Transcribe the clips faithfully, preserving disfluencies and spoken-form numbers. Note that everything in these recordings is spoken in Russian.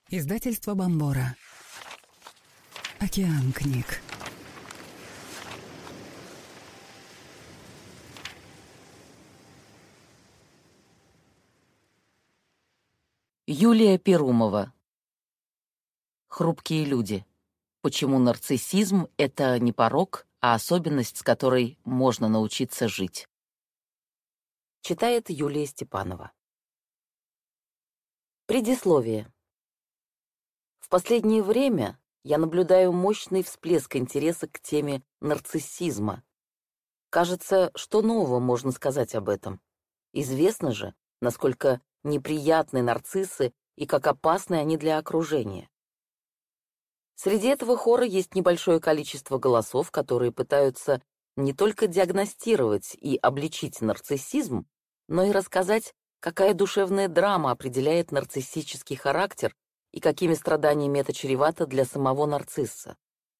Издательство Бомбора. Океан книг. Юлия Перумова. Хрупкие люди. Почему нарциссизм — это не порок, а особенность, с которой можно научиться жить. Читает Юлия Степанова. Предисловие. В последнее время я наблюдаю мощный всплеск интереса к теме нарциссизма. Кажется, что нового можно сказать об этом? Известно же, насколько неприятны нарциссы и как опасны они для окружения. Среди этого хора есть небольшое количество голосов, которые пытаются не только диагностировать и обличить нарциссизм, но и рассказать, какая душевная драма определяет нарциссический характер и какими страданиями это чревато для самого нарцисса.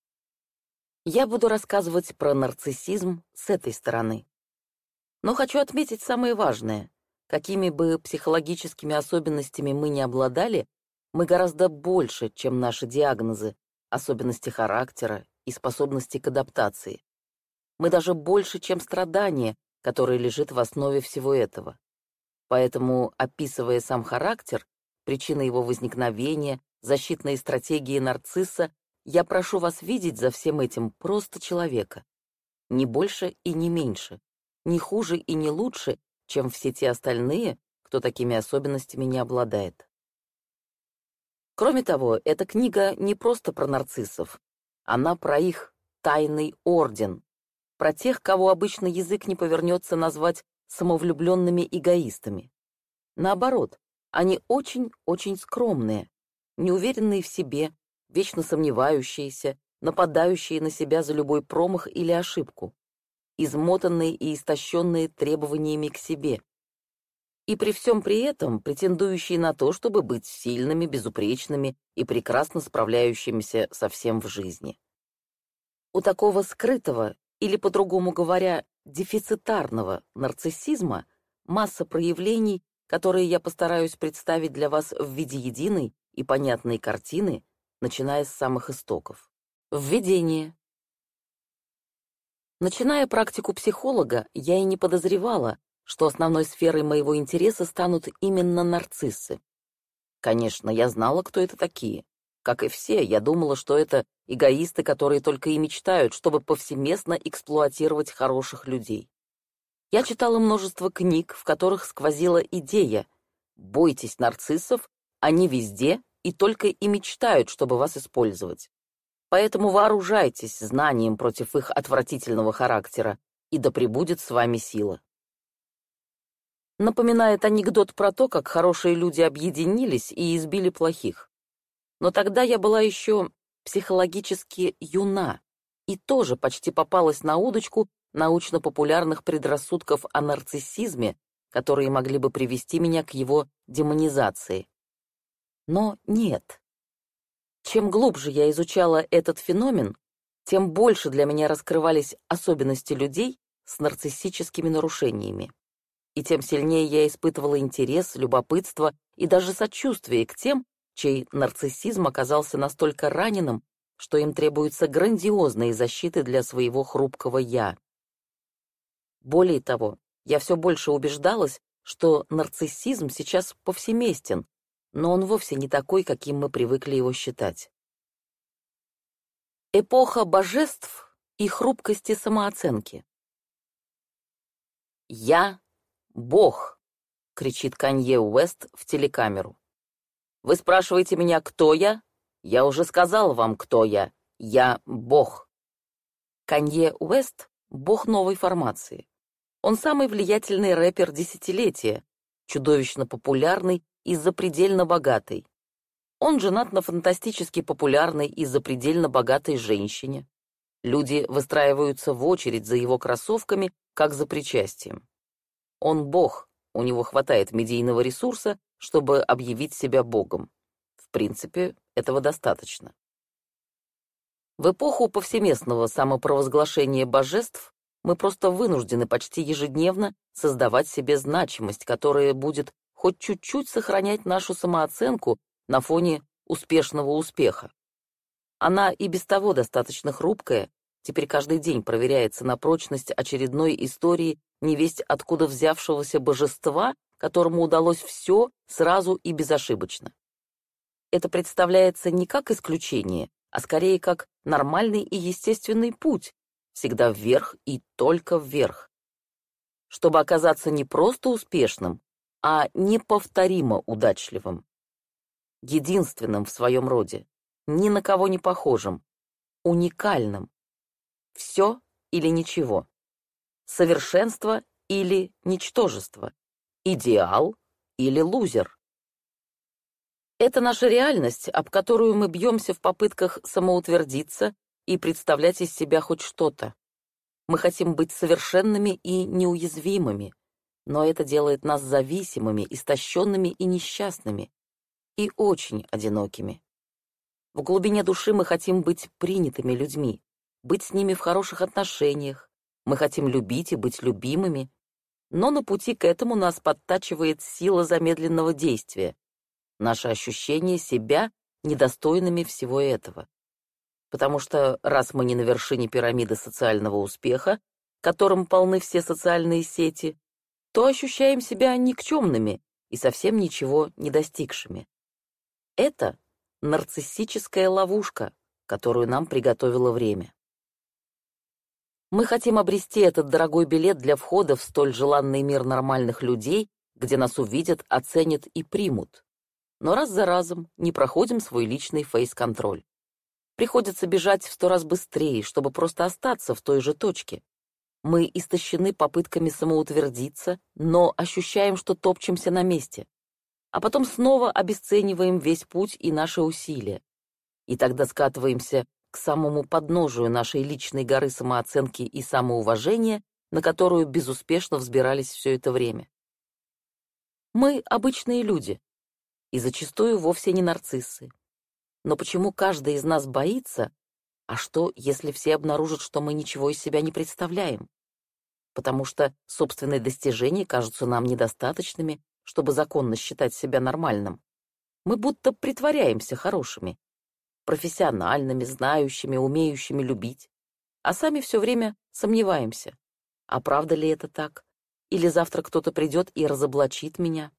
Я буду рассказывать про нарциссизм с этой стороны. Но хочу отметить самое важное. Какими бы психологическими особенностями мы ни обладали, мы гораздо больше, чем наши диагнозы, особенности характера и способности к адаптации. Мы даже больше, чем страдание, которое лежит в основе всего этого. Поэтому, описывая сам характер, причины его возникновения, защитные стратегии нарцисса, я прошу вас видеть за всем этим просто человека. Не больше и не меньше, не хуже и не лучше, чем все те остальные, кто такими особенностями не обладает. Кроме того, эта книга не просто про нарциссов, она про их тайный орден, про тех, кого обычно язык не повернется назвать самовлюбленными эгоистами. Наоборот, они очень-очень скромные, неуверенные в себе, вечно сомневающиеся, нападающие на себя за любой промах или ошибку, измотанные и истощенные требованиями к себе. И при всем при этом претендующие на то, чтобы быть сильными, безупречными и прекрасно справляющимися со всем в жизни. У такого скрытого, или, по-другому говоря, дефицитарного нарциссизма масса проявлений, которые я постараюсь представить для вас в виде единой и понятной картины, начиная с самых истоков. Введение. Начиная практику психолога, я и не подозревала, что основной сферой моего интереса станут именно нарциссы. Конечно, я знала, кто это такие. Как и все, я думала, что это эгоисты, которые только и мечтают, чтобы повсеместно эксплуатировать хороших людей. Я читала множество книг, в которых сквозила идея: бойтесь нарциссов, они везде и только и мечтают, чтобы вас использовать. Поэтому вооружайтесь знанием против их отвратительного характера, и да пребудет с вами сила. Напоминает анекдот про то, как хорошие люди объединились и избили плохих. Но тогда я была еще психологически юна и тоже почти попалась на удочку научно-популярных предрассудков о нарциссизме, которые могли бы привести меня к его демонизации. Но нет. Чем глубже я изучала этот феномен, тем больше для меня раскрывались особенности людей с нарциссическими нарушениями. И тем сильнее я испытывала интерес, любопытство и даже сочувствие к тем, чей нарциссизм оказался настолько раненым, что им требуются грандиозные защиты для своего хрупкого «я». Более того, я все больше убеждалась, что нарциссизм сейчас повсеместен, но он вовсе не такой, каким мы привыкли его считать. Эпоха божеств и хрупкости самооценки. «Я — Бог!» — кричит Канье Уэст в телекамеру. «Вы спрашиваете меня, кто я? Я уже сказал вам, кто я. Я — Бог!» Канье Уэст — бог новой формации. Он самый влиятельный рэпер десятилетия, чудовищно популярный и запредельно богатый. Он женат на фантастически популярной и запредельно богатой женщине. Люди выстраиваются в очередь за его кроссовками, как за причастием. Он бог, у него хватает медийного ресурса, чтобы объявить себя богом. В принципе, этого достаточно. В эпоху повсеместного самопровозглашения божеств мы просто вынуждены почти ежедневно создавать себе значимость, которая будет хоть чуть-чуть сохранять нашу самооценку на фоне успешного успеха. Она и без того достаточно хрупкая, теперь каждый день проверяется на прочность очередной истории невесть откуда взявшегося божества, которому удалось все сразу и безошибочно. Это представляется не как исключение, а скорее как нормальный и естественный путь, всегда вверх и только вверх. Чтобы оказаться не просто успешным, а неповторимо удачливым, единственным в своем роде, ни на кого не похожим, уникальным. Все или ничего. Совершенство или ничтожество. Идеал или лузер. Это наша реальность, об которую мы бьемся в попытках самоутвердиться и представлять из себя хоть что-то. Мы хотим быть совершенными и неуязвимыми, но это делает нас зависимыми, истощенными и несчастными, и очень одинокими. В глубине души мы хотим быть принятыми людьми, быть с ними в хороших отношениях, мы хотим любить и быть любимыми, но на пути к этому нас подтачивает сила замедленного действия, наше ощущение себя недостойными всего этого. Потому что раз мы не на вершине пирамиды социального успеха, которым полны все социальные сети, то ощущаем себя никчемными и совсем ничего не достигшими. Это нарциссическая ловушка, которую нам приготовило время. Мы хотим обрести этот дорогой билет для входа в столь желанный мир нормальных людей, где нас увидят, оценят и примут. Но раз за разом не проходим свой личный фейс-контроль. Приходится бежать в сто раз быстрее, чтобы просто остаться в той же точке. Мы истощены попытками самоутвердиться, но ощущаем, что топчемся на месте. А потом снова обесцениваем весь путь и наши усилия. И тогда скатываемся к самому подножию нашей личной горы самооценки и самоуважения, на которую безуспешно взбирались все это время. Мы обычные люди, и зачастую вовсе не нарциссы. Но почему каждый из нас боится, а что, если все обнаружат, что мы ничего из себя не представляем? Потому что собственные достижения кажутся нам недостаточными, чтобы законно считать себя нормальным. Мы будто притворяемся хорошими, профессиональными, знающими, умеющими любить, а сами все время сомневаемся. А правда ли это так? Или завтра кто-то придет и разоблачит меня?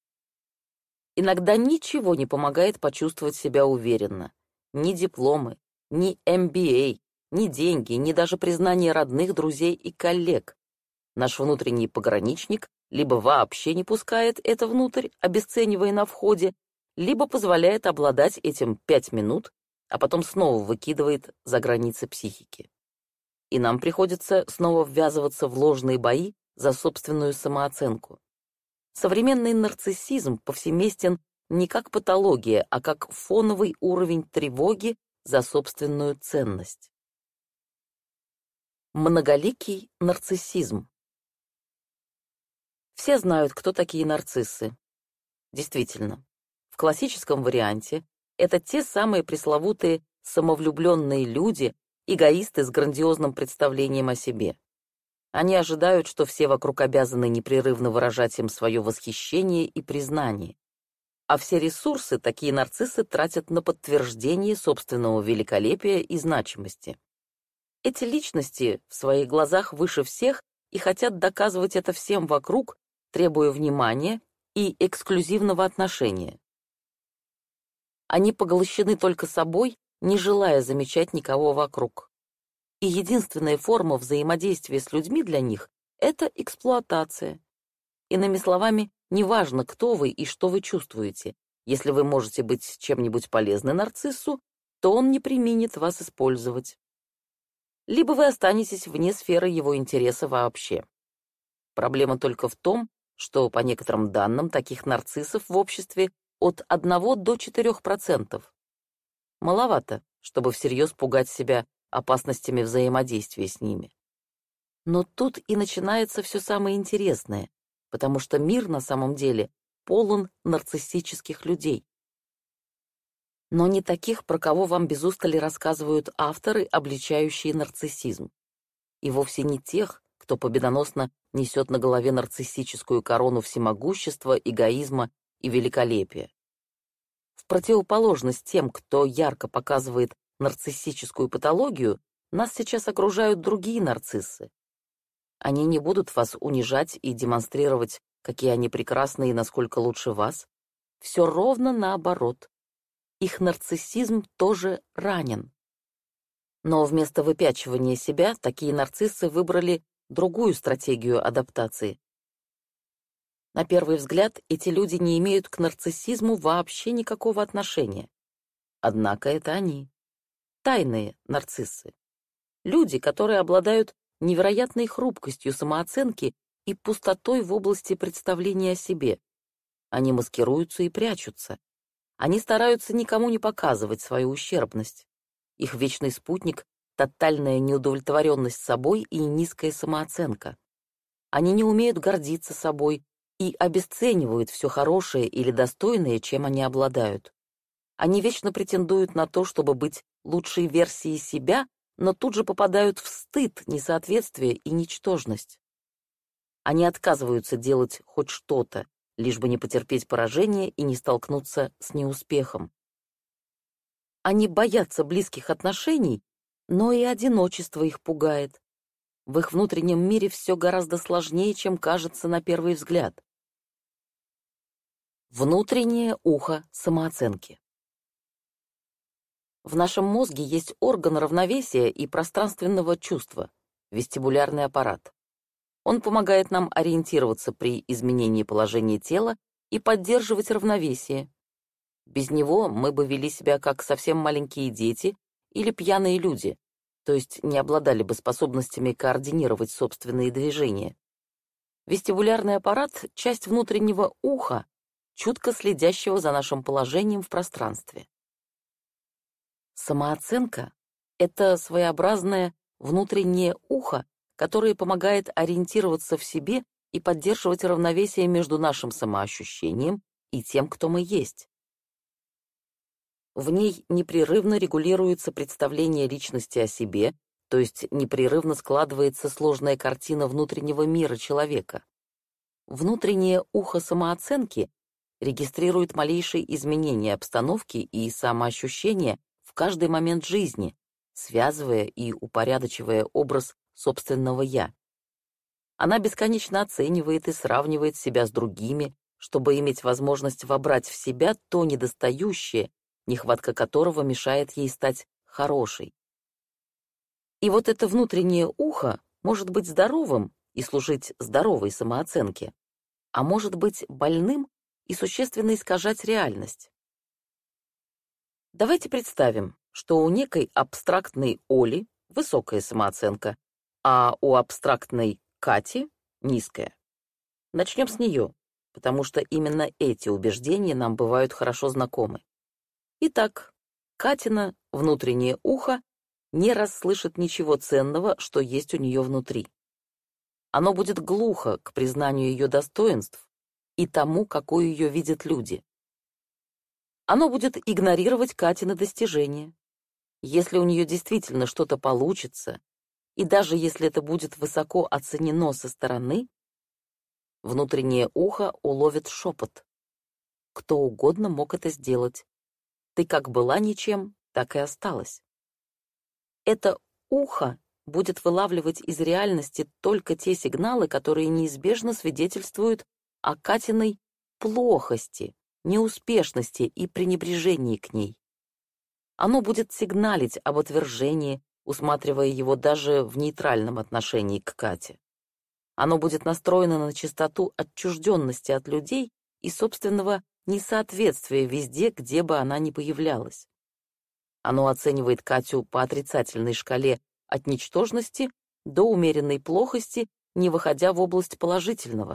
Иногда ничего не помогает почувствовать себя уверенно. Ни дипломы, ни эм би эй, ни деньги, ни даже признание родных, друзей и коллег. Наш внутренний пограничник либо вообще не пускает это внутрь, обесценивая на входе, либо позволяет обладать этим пять минут, а потом снова выкидывает за границы психики. И нам приходится снова ввязываться в ложные бои за собственную самооценку. Современный нарциссизм повсеместен не как патология, а как фоновый уровень тревоги за собственную ценность. Многоликий нарциссизм. Все знают, кто такие нарциссы. Действительно, в классическом варианте это те самые пресловутые самовлюбленные люди, эгоисты с грандиозным представлением о себе. Они ожидают, что все вокруг обязаны непрерывно выражать им свое восхищение и признание. А все ресурсы такие нарциссы тратят на подтверждение собственного великолепия и значимости. Эти личности в своих глазах выше всех и хотят доказывать это всем вокруг, требуя внимания и эксклюзивного отношения. Они поглощены только собой, не желая замечать никого вокруг. И единственная форма взаимодействия с людьми для них — это эксплуатация. Иными словами, неважно, кто вы и что вы чувствуете. Если вы можете быть чем-нибудь полезны нарциссу, то он не преминет вас использовать. Либо вы останетесь вне сферы его интереса вообще. Проблема только в том, что, по некоторым данным, таких нарциссов в обществе от одного до четырёх процентов. Маловато, чтобы всерьез пугать себя опасностями взаимодействия с ними. Но тут и начинается все самое интересное, потому что мир на самом деле полон нарциссических людей. Но не таких, про кого вам без устали рассказывают авторы, обличающие нарциссизм. И вовсе не тех, кто победоносно несет на голове нарциссическую корону всемогущества, эгоизма и великолепия. В противоположность тем, кто ярко показывает нарциссическую патологию, нас сейчас окружают другие нарциссы. Они не будут вас унижать и демонстрировать, какие они прекрасные и насколько лучше вас. Все ровно наоборот. Их нарциссизм тоже ранен. Но вместо выпячивания себя такие нарциссы выбрали другую стратегию адаптации. На первый взгляд, эти люди не имеют к нарциссизму вообще никакого отношения. Однако это они. Тайные нарциссы. Люди, которые обладают невероятной хрупкостью самооценки и пустотой в области представления о себе. Они маскируются и прячутся. Они стараются никому не показывать свою ущербность. Их вечный спутник — тотальная неудовлетворенность собой и низкая самооценка. Они не умеют гордиться собой и обесценивают все хорошее или достойное, чем они обладают. Они вечно претендуют на то, чтобы быть лучшей версией себя, но тут же попадают в стыд, несоответствие и ничтожность. Они отказываются делать хоть что-то, лишь бы не потерпеть поражение и не столкнуться с неуспехом. Они боятся близких отношений, но и одиночество их пугает. В их внутреннем мире все гораздо сложнее, чем кажется на первый взгляд. Внутреннее ухо самооценки. В нашем мозге есть орган равновесия и пространственного чувства — вестибулярный аппарат. Он помогает нам ориентироваться при изменении положения тела и поддерживать равновесие. Без него мы бы вели себя как совсем маленькие дети или пьяные люди, то есть не обладали бы способностями координировать собственные движения. Вестибулярный аппарат — часть внутреннего уха, чутко следящего за нашим положением в пространстве. Самооценка — это своеобразное внутреннее ухо, которое помогает ориентироваться в себе и поддерживать равновесие между нашим самоощущением и тем, кто мы есть. В ней непрерывно регулируется представление личности о себе, то есть непрерывно складывается сложная картина внутреннего мира человека. Внутреннее ухо самооценки регистрирует малейшие изменения обстановки и самоощущения в каждый момент жизни, связывая и упорядочивая образ собственного «я». Она бесконечно оценивает и сравнивает себя с другими, чтобы иметь возможность вобрать в себя то недостающее, нехватка которого мешает ей стать хорошей. И вот это внутреннее ухо может быть здоровым и служить здоровой самооценке, а может быть больным и существенно искажать реальность. Давайте представим, что у некой абстрактной Оли высокая самооценка, а у абстрактной Кати низкая. Начнем с нее, потому что именно эти убеждения нам бывают хорошо знакомы. Итак, Катина внутреннее ухо не расслышит ничего ценного, что есть у нее внутри. Оно будет глухо к признанию ее достоинств и тому, какой ее видят люди. Оно будет игнорировать Катины достижения. Если у нее действительно что-то получится, и даже если это будет высоко оценено со стороны, внутреннее ухо уловит шепот. Кто угодно мог это сделать. Ты как была ничем, так и осталась. Это ухо будет вылавливать из реальности только те сигналы, которые неизбежно свидетельствуют о Катиной плохости, неуспешности и пренебрежении к ней. Оно будет сигналить об отвержении, усматривая его даже в нейтральном отношении к Кате. Оно будет настроено на частоту отчужденности от людей и собственного несоответствия везде, где бы она ни появлялась. Оно оценивает Катю по отрицательной шкале от ничтожности до умеренной плохости, не выходя в область положительного.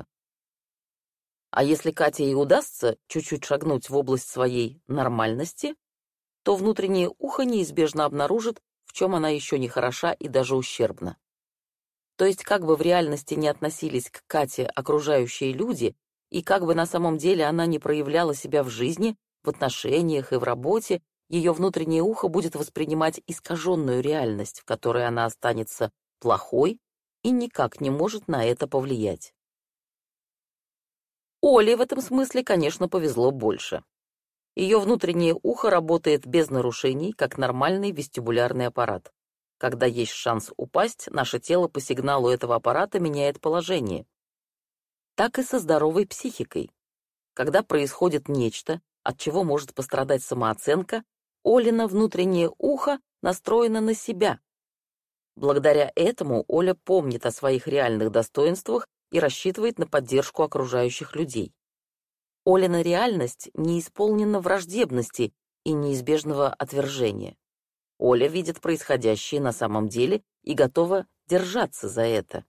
А если Кате и удастся чуть-чуть шагнуть в область своей нормальности, то внутреннее ухо неизбежно обнаружит, в чем она еще не хороша и даже ущербна. То есть, как бы в реальности не относились к Кате окружающие люди, и как бы на самом деле она не проявляла себя в жизни, в отношениях и в работе, ее внутреннее ухо будет воспринимать искаженную реальность, в которой она останется плохой и никак не может на это повлиять. Оле в этом смысле, конечно, повезло больше. Ее внутреннее ухо работает без нарушений, как нормальный вестибулярный аппарат. Когда есть шанс упасть, наше тело по сигналу этого аппарата меняет положение. Так и со здоровой психикой. Когда происходит нечто, от чего может пострадать самооценка, Олина внутреннее ухо настроено на себя. Благодаря этому Оля помнит о своих реальных достоинствах и рассчитывает на поддержку окружающих людей. Олина реальность не исполнена враждебности и неизбежного отвержения. Оля видит происходящее на самом деле и готова держаться за это.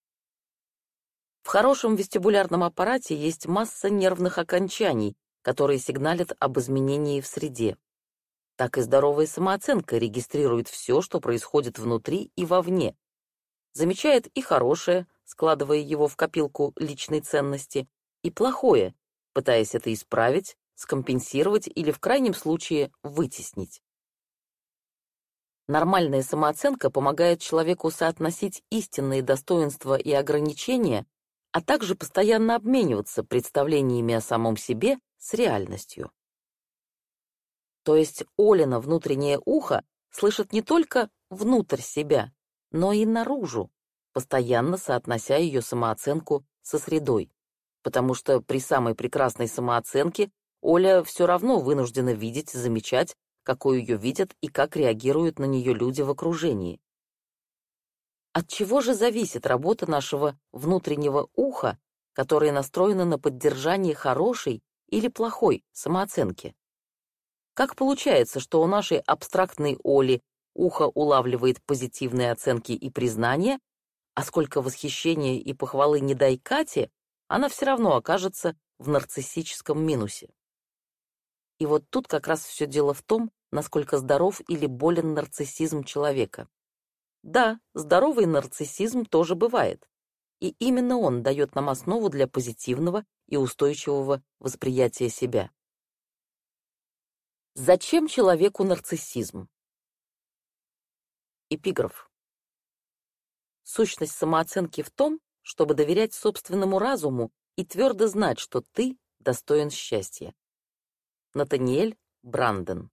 В хорошем вестибулярном аппарате есть масса нервных окончаний, которые сигналят об изменении в среде. Так и здоровая самооценка регистрирует все, что происходит внутри и вовне. Замечает и хорошее, складывая его в копилку личной ценности, и плохое, пытаясь это исправить, скомпенсировать или в крайнем случае вытеснить. Нормальная самооценка помогает человеку соотносить истинные достоинства и ограничения, а также постоянно обмениваться представлениями о самом себе с реальностью. То есть Олина внутреннее ухо слышит не только внутрь себя, но и наружу, постоянно соотнося ее самооценку со средой. Потому что при самой прекрасной самооценке Оля все равно вынуждена видеть, замечать, какой ее видят и как реагируют на нее люди в окружении. От чего же зависит работа нашего внутреннего уха, которое настроено на поддержание хорошей или плохой самооценки? Как получается, что у нашей абстрактной Оли ухо улавливает позитивные оценки и признания, а сколько восхищения и похвалы не дай Кате, она все равно окажется в нарциссическом минусе? И вот тут как раз все дело в том, насколько здоров или болен нарциссизм человека. Да, здоровый нарциссизм тоже бывает, и именно он дает нам основу для позитивного и устойчивого восприятия себя. Зачем человеку нарциссизм? Эпиграф. Сущность самооценки в том, чтобы доверять собственному разуму и твердо знать, что ты достоин счастья. Натаниэль Бранден.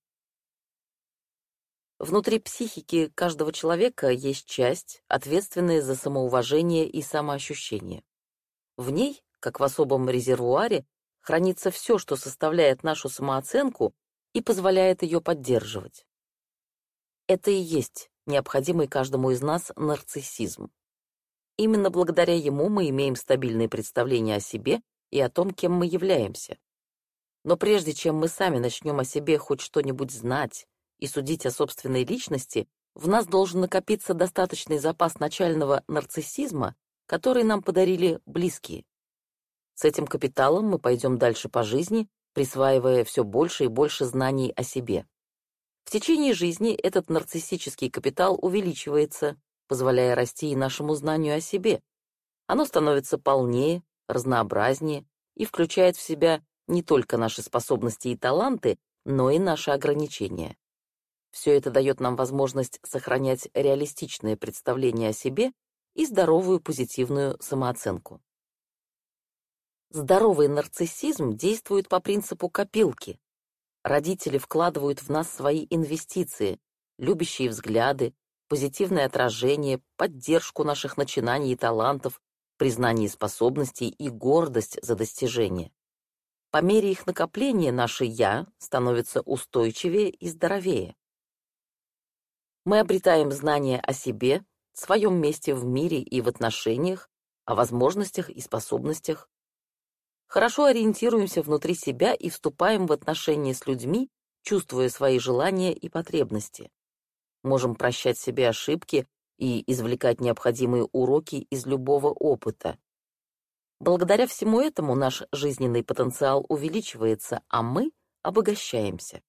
Внутри психики каждого человека есть часть, ответственная за самоуважение и самоощущение. В ней, как в особом резервуаре, хранится все, что составляет нашу самооценку и позволяет ее поддерживать. Это и есть необходимый каждому из нас нарциссизм. Именно благодаря ему мы имеем стабильное представление о себе и о том, кем мы являемся. Но прежде чем мы сами начнем о себе хоть что-нибудь знать и судить о собственной личности, в нас должен накопиться достаточный запас начального нарциссизма, который нам подарили близкие. С этим капиталом мы пойдем дальше по жизни, присваивая все больше и больше знаний о себе. В течение жизни этот нарциссический капитал увеличивается, позволяя расти и нашему знанию о себе. Оно становится полнее, разнообразнее и включает в себя не только наши способности и таланты, но и наши ограничения. Все это дает нам возможность сохранять реалистичное представление о себе и здоровую позитивную самооценку. Здоровый нарциссизм действует по принципу копилки. Родители вкладывают в нас свои инвестиции, любящие взгляды, позитивное отражение, поддержку наших начинаний и талантов, признание способностей и гордость за достижения. По мере их накопления наше «я» становится устойчивее и здоровее. Мы обретаем знания о себе, своем месте в мире и в отношениях, о возможностях и способностях. Хорошо ориентируемся внутри себя и вступаем в отношения с людьми, чувствуя свои желания и потребности. Можем прощать себе ошибки и извлекать необходимые уроки из любого опыта. Благодаря всему этому наш жизненный потенциал увеличивается, а мы обогащаемся.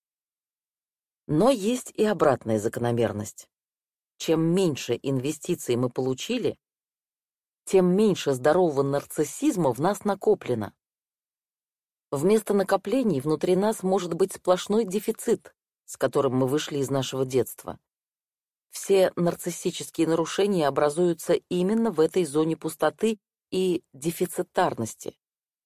Но есть и обратная закономерность. Чем меньше инвестиций мы получили, тем меньше здорового нарциссизма в нас накоплено. Вместо накоплений внутри нас может быть сплошной дефицит, с которым мы вышли из нашего детства. Все нарциссические нарушения образуются именно в этой зоне пустоты и дефицитарности.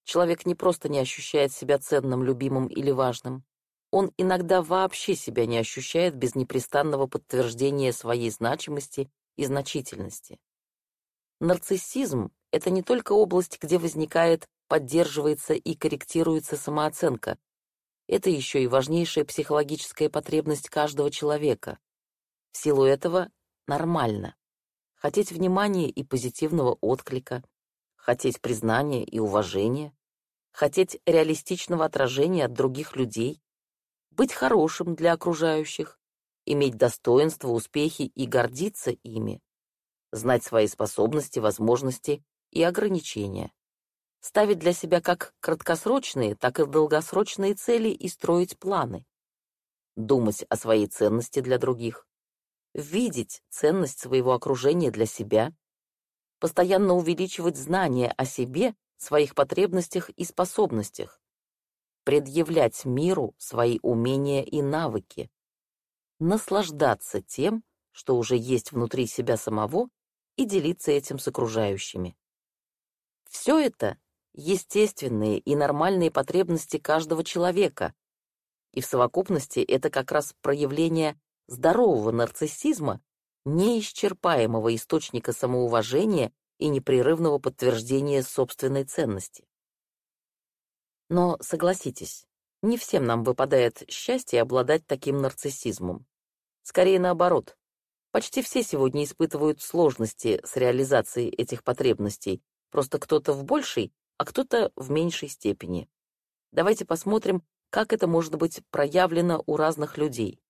Человек не просто не ощущает себя ценным, любимым или важным. Он иногда вообще себя не ощущает без непрестанного подтверждения своей значимости и значительности. Нарциссизм — это не только область, где возникает, поддерживается и корректируется самооценка. Это еще и важнейшая психологическая потребность каждого человека. В силу этого нормально хотеть внимания и позитивного отклика, хотеть признания и уважения, хотеть реалистичного отражения от других людей, быть хорошим для окружающих, иметь достоинства, успехи и гордиться ими, знать свои способности, возможности и ограничения, ставить для себя как краткосрочные, так и долгосрочные цели и строить планы, думать о своей ценности для других, видеть ценность своего окружения для себя, постоянно увеличивать знания о себе, своих потребностях и способностях, предъявлять миру свои умения и навыки, наслаждаться тем, что уже есть внутри себя самого, и делиться этим с окружающими. Все это — естественные и нормальные потребности каждого человека, и в совокупности это как раз проявление здорового нарциссизма, неисчерпаемого источника самоуважения и непрерывного подтверждения собственной ценности. Но согласитесь, не всем нам выпадает счастье обладать таким нарциссизмом. Скорее наоборот. Почти все сегодня испытывают сложности с реализацией этих потребностей, просто кто-то в большей, а кто-то в меньшей степени. Давайте посмотрим, как это может быть проявлено у разных людей.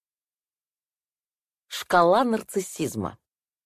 Шкала нарциссизма.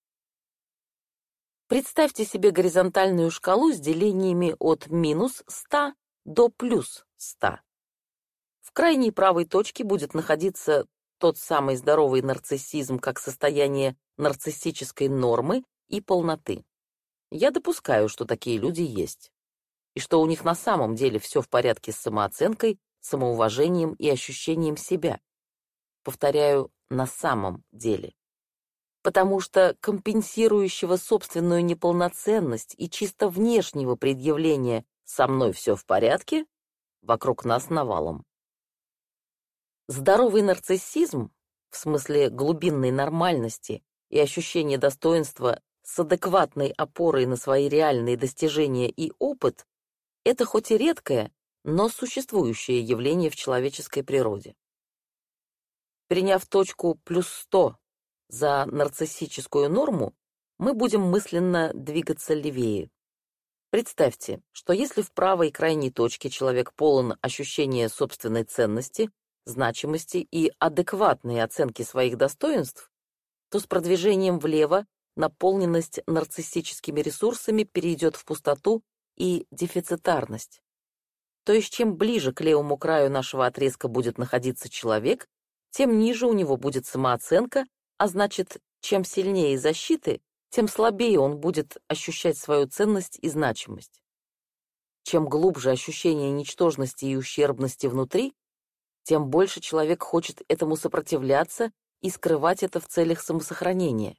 Представьте себе горизонтальную шкалу с делениями от минус ста до плюс ста. В крайней правой точке будет находиться тот самый здоровый нарциссизм как состояние нарциссической нормы и полноты. Я допускаю, что такие люди есть, и что у них на самом деле все в порядке с самооценкой, самоуважением и ощущением себя. Повторяю, на самом деле. Потому что компенсирующего собственную неполноценность и чисто внешнего предъявления «со мной все в порядке» вокруг нас навалом. Здоровый нарциссизм, в смысле глубинной нормальности и ощущения достоинства с адекватной опорой на свои реальные достижения и опыт, это хоть и редкое, но существующее явление в человеческой природе. Приняв точку плюс сто за нарциссическую норму, мы будем мысленно двигаться левее. Представьте, что если в правой крайней точке человек полон ощущения собственной ценности, значимости и адекватной оценки своих достоинств, то с продвижением влево наполненность нарциссическими ресурсами перейдет в пустоту и дефицитарность. То есть чем ближе к левому краю нашего отрезка будет находиться человек, тем ниже у него будет самооценка, а значит, чем сильнее защиты, тем слабее он будет ощущать свою ценность и значимость. Чем глубже ощущение ничтожности и ущербности внутри, тем больше человек хочет этому сопротивляться и скрывать это в целях самосохранения.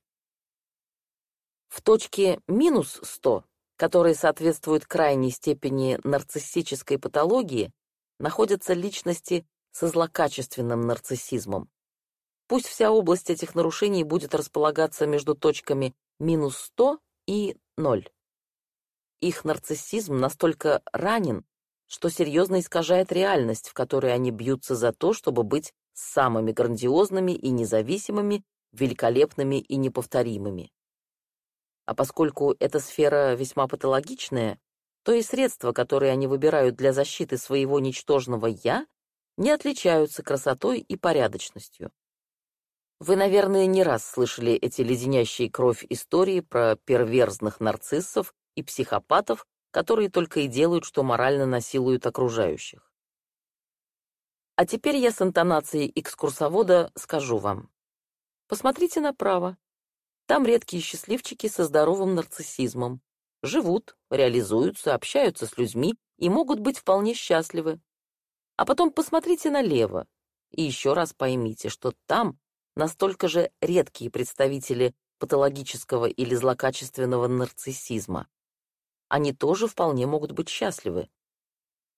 В точке минус сто, которая соответствует крайней степени нарциссической патологии, находятся личности со злокачественным нарциссизмом. Пусть вся область этих нарушений будет располагаться между точками минус сто и ноль. Их нарциссизм настолько ранен, что серьезно искажает реальность, в которой они бьются за то, чтобы быть самыми грандиозными и независимыми, великолепными и неповторимыми. А поскольку эта сфера весьма патологичная, то и средства, которые они выбирают для защиты своего ничтожного «я», не отличаются красотой и порядочностью. Вы, наверное, не раз слышали эти леденящие кровь истории про перверзных нарциссов и психопатов, которые только и делают, что морально насилуют окружающих. А теперь я с интонацией экскурсовода скажу вам. Посмотрите направо. Там редкие счастливчики со здоровым нарциссизмом. Живут, реализуются, общаются с людьми и могут быть вполне счастливы. А потом посмотрите налево и еще раз поймите, что там настолько же редкие представители патологического или злокачественного нарциссизма. Они тоже вполне могут быть счастливы.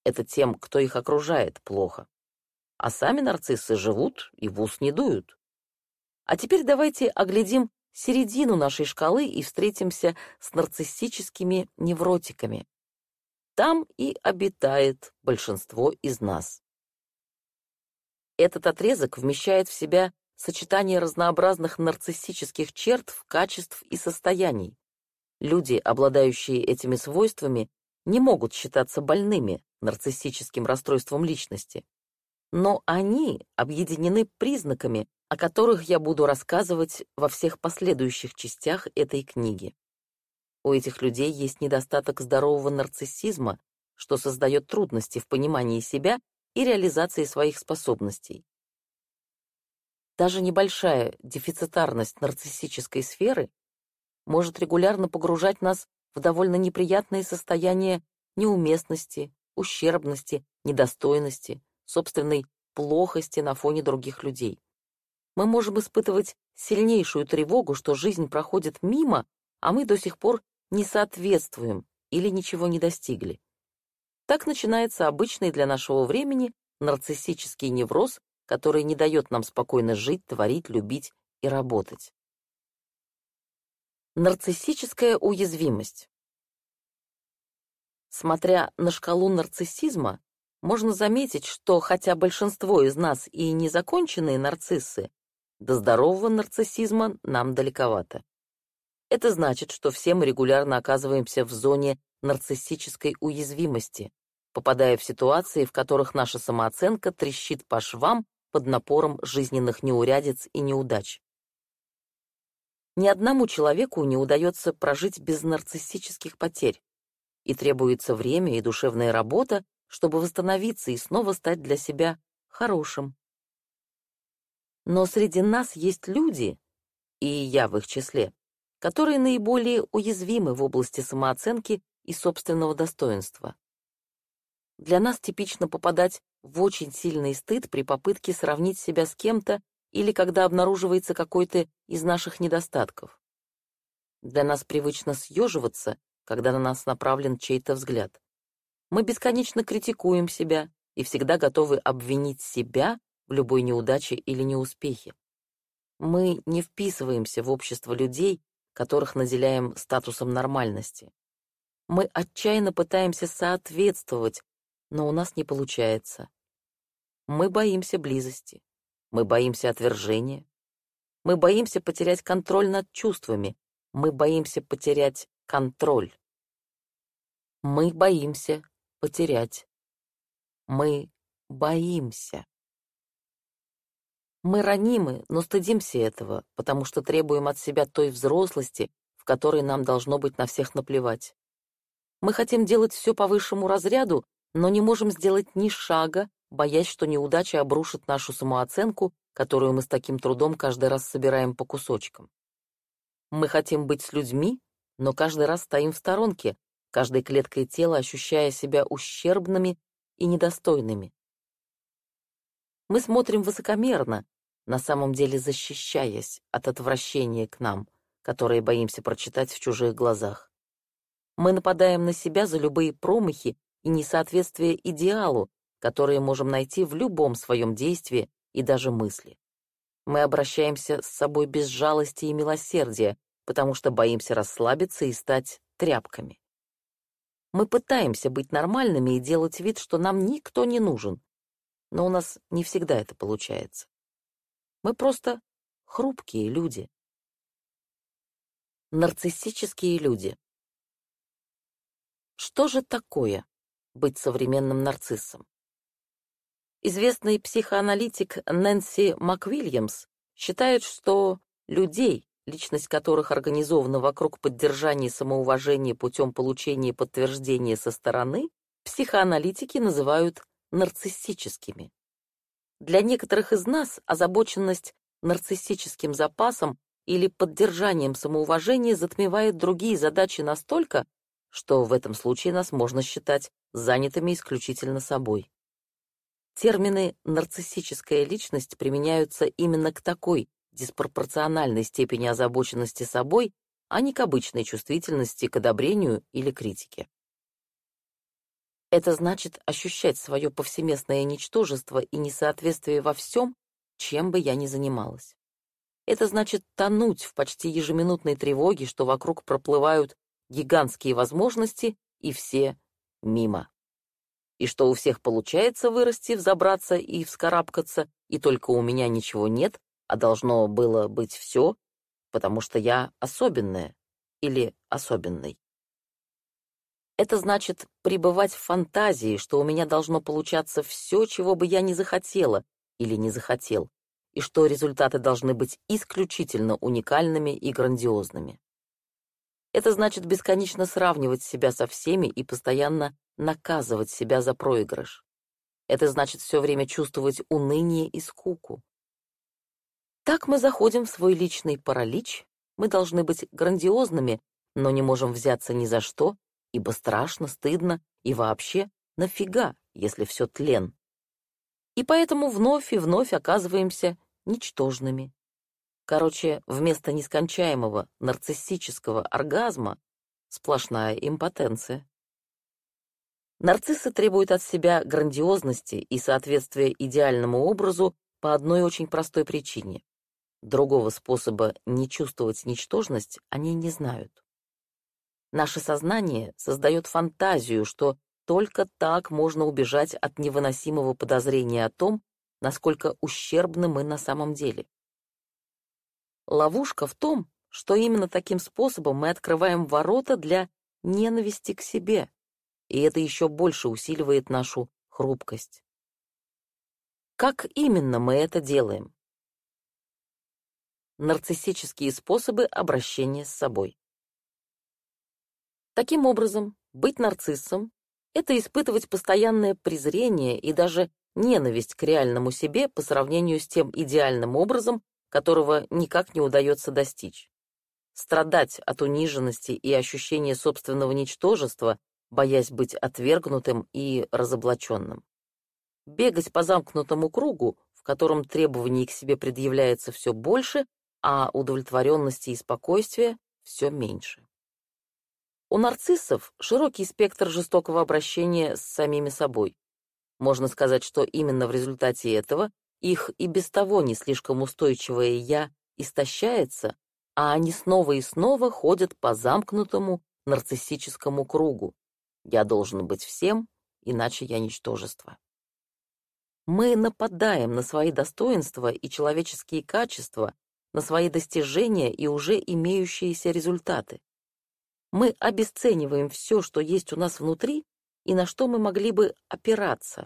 Это тем, кто их окружает, плохо. А сами нарциссы живут и в ус не дуют. А теперь давайте оглядим середину нашей шкалы и встретимся с нарциссическими невротиками. Там и обитает большинство из нас. Этот отрезок вмещает в себя сочетание разнообразных нарциссических черт, качеств и состояний. Люди, обладающие этими свойствами, не могут считаться больными нарциссическим расстройством личности, но они объединены признаками, о которых я буду рассказывать во всех последующих частях этой книги. У этих людей есть недостаток здорового нарциссизма, что создает трудности в понимании себя и реализации своих способностей. Даже небольшая дефицитарность нарциссической сферы может регулярно погружать нас в довольно неприятные состояния неуместности, ущербности, недостойности, собственной плохости на фоне других людей. Мы можем испытывать сильнейшую тревогу, что жизнь проходит мимо, а мы до сих пор не соответствуем или ничего не достигли. Так начинается обычный для нашего времени нарциссический невроз, который не дает нам спокойно жить, творить, любить и работать. Нарциссическая уязвимость. Смотря на шкалу нарциссизма, можно заметить, что хотя большинство из нас и незаконченные нарциссы, до здорового нарциссизма нам далековато. Это значит, что все мы регулярно оказываемся в зоне нарциссической уязвимости, попадая в ситуации, в которых наша самооценка трещит по швам под напором жизненных неурядиц и неудач. Ни одному человеку не удается прожить без нарциссических потерь, и требуется время и душевная работа, чтобы восстановиться и снова стать для себя хорошим. Но среди нас есть люди, и я в их числе, которые наиболее уязвимы в области самооценки и собственного достоинства. Для нас типично попадать в очень сильный стыд при попытке сравнить себя с кем-то или когда обнаруживается какой-то из наших недостатков. Для нас привычно съеживаться, когда на нас направлен чей-то взгляд. Мы бесконечно критикуем себя и всегда готовы обвинить себя в любой неудаче или неуспехе. Мы не вписываемся в общество людей, которых наделяем статусом нормальности. Мы отчаянно пытаемся соответствовать, но у нас не получается. Мы боимся близости, мы боимся отвержения, мы боимся потерять контроль над чувствами, мы боимся потерять контроль. Мы боимся потерять. Мы боимся. Мы ранимы, но стыдимся этого, потому что требуем от себя той взрослости, в которой нам должно быть на всех наплевать. Мы хотим делать все по высшему разряду, но не можем сделать ни шага, боясь, что неудача обрушит нашу самооценку, которую мы с таким трудом каждый раз собираем по кусочкам. Мы хотим быть с людьми, но каждый раз стоим в сторонке, каждой клеткой тела ощущая себя ущербными и недостойными. Мы смотрим высокомерно, на самом деле защищаясь от отвращения к нам, которое боимся прочитать в чужих глазах. Мы нападаем на себя за любые промахи и несоответствие идеалу, которые можем найти в любом своем действии и даже мысли. Мы обращаемся с собой без жалости и милосердия, потому что боимся расслабиться и стать тряпками. Мы пытаемся быть нормальными и делать вид, что нам никто не нужен, но у нас не всегда это получается. Мы просто хрупкие люди. Нарциссические люди. Что же такое быть современным нарциссом? Известный психоаналитик Нэнси МакВильямс считает, что людей, личность которых организована вокруг поддержания самоуважения путем получения подтверждения со стороны, психоаналитики называют нарциссическими. Для некоторых из нас озабоченность нарциссическим запасом или поддержанием самоуважения затмевает другие задачи настолько, что в этом случае нас можно считать занятыми исключительно собой. Термины «нарциссическая личность» применяются именно к такой диспропорциональной степени озабоченности собой, а не к обычной чувствительности к одобрению или критике. Это значит ощущать свое повсеместное ничтожество и несоответствие во всем, чем бы я ни занималась. Это значит тонуть в почти ежеминутной тревоге, что вокруг проплывают гигантские возможности, и все мимо. И что у всех получается вырасти, взобраться и вскарабкаться, и только у меня ничего нет, а должно было быть все, потому что я особенная или особенный. Это значит пребывать в фантазии, что у меня должно получаться все, чего бы я не захотела или не захотел, и что результаты должны быть исключительно уникальными и грандиозными. Это значит бесконечно сравнивать себя со всеми и постоянно наказывать себя за проигрыш. Это значит все время чувствовать уныние и скуку. Так мы заходим в свой личный паралич, мы должны быть грандиозными, но не можем взяться ни за что, ибо страшно, стыдно и вообще нафига, если все тлен. И поэтому вновь и вновь оказываемся ничтожными. Короче, вместо нескончаемого нарциссического оргазма сплошная импотенция. Нарциссы требуют от себя грандиозности и соответствия идеальному образу по одной очень простой причине. Другого способа не чувствовать ничтожность они не знают. Наше сознание создает фантазию, что только так можно убежать от невыносимого подозрения о том, насколько ущербны мы на самом деле. Ловушка в том, что именно таким способом мы открываем ворота для ненависти к себе, и это еще больше усиливает нашу хрупкость. Как именно мы это делаем? Нарциссические способы обращения с собой. Таким образом, быть нарциссом — это испытывать постоянное презрение и даже ненависть к реальному себе по сравнению с тем идеальным образом, которого никак не удается достичь. Страдать от униженности и ощущения собственного ничтожества, боясь быть отвергнутым и разоблаченным. Бегать по замкнутому кругу, в котором требований к себе предъявляется все больше, а удовлетворенности и спокойствия все меньше. У нарциссов широкий спектр жестокого обращения с самими собой. Можно сказать, что именно в результате этого их и без того не слишком устойчивое «я» истощается, а они снова и снова ходят по замкнутому нарциссическому кругу. Я должен быть всем, иначе я ничтожество. Мы нападаем на свои достоинства и человеческие качества, на свои достижения и уже имеющиеся результаты. Мы обесцениваем все, что есть у нас внутри, и на что мы могли бы опираться.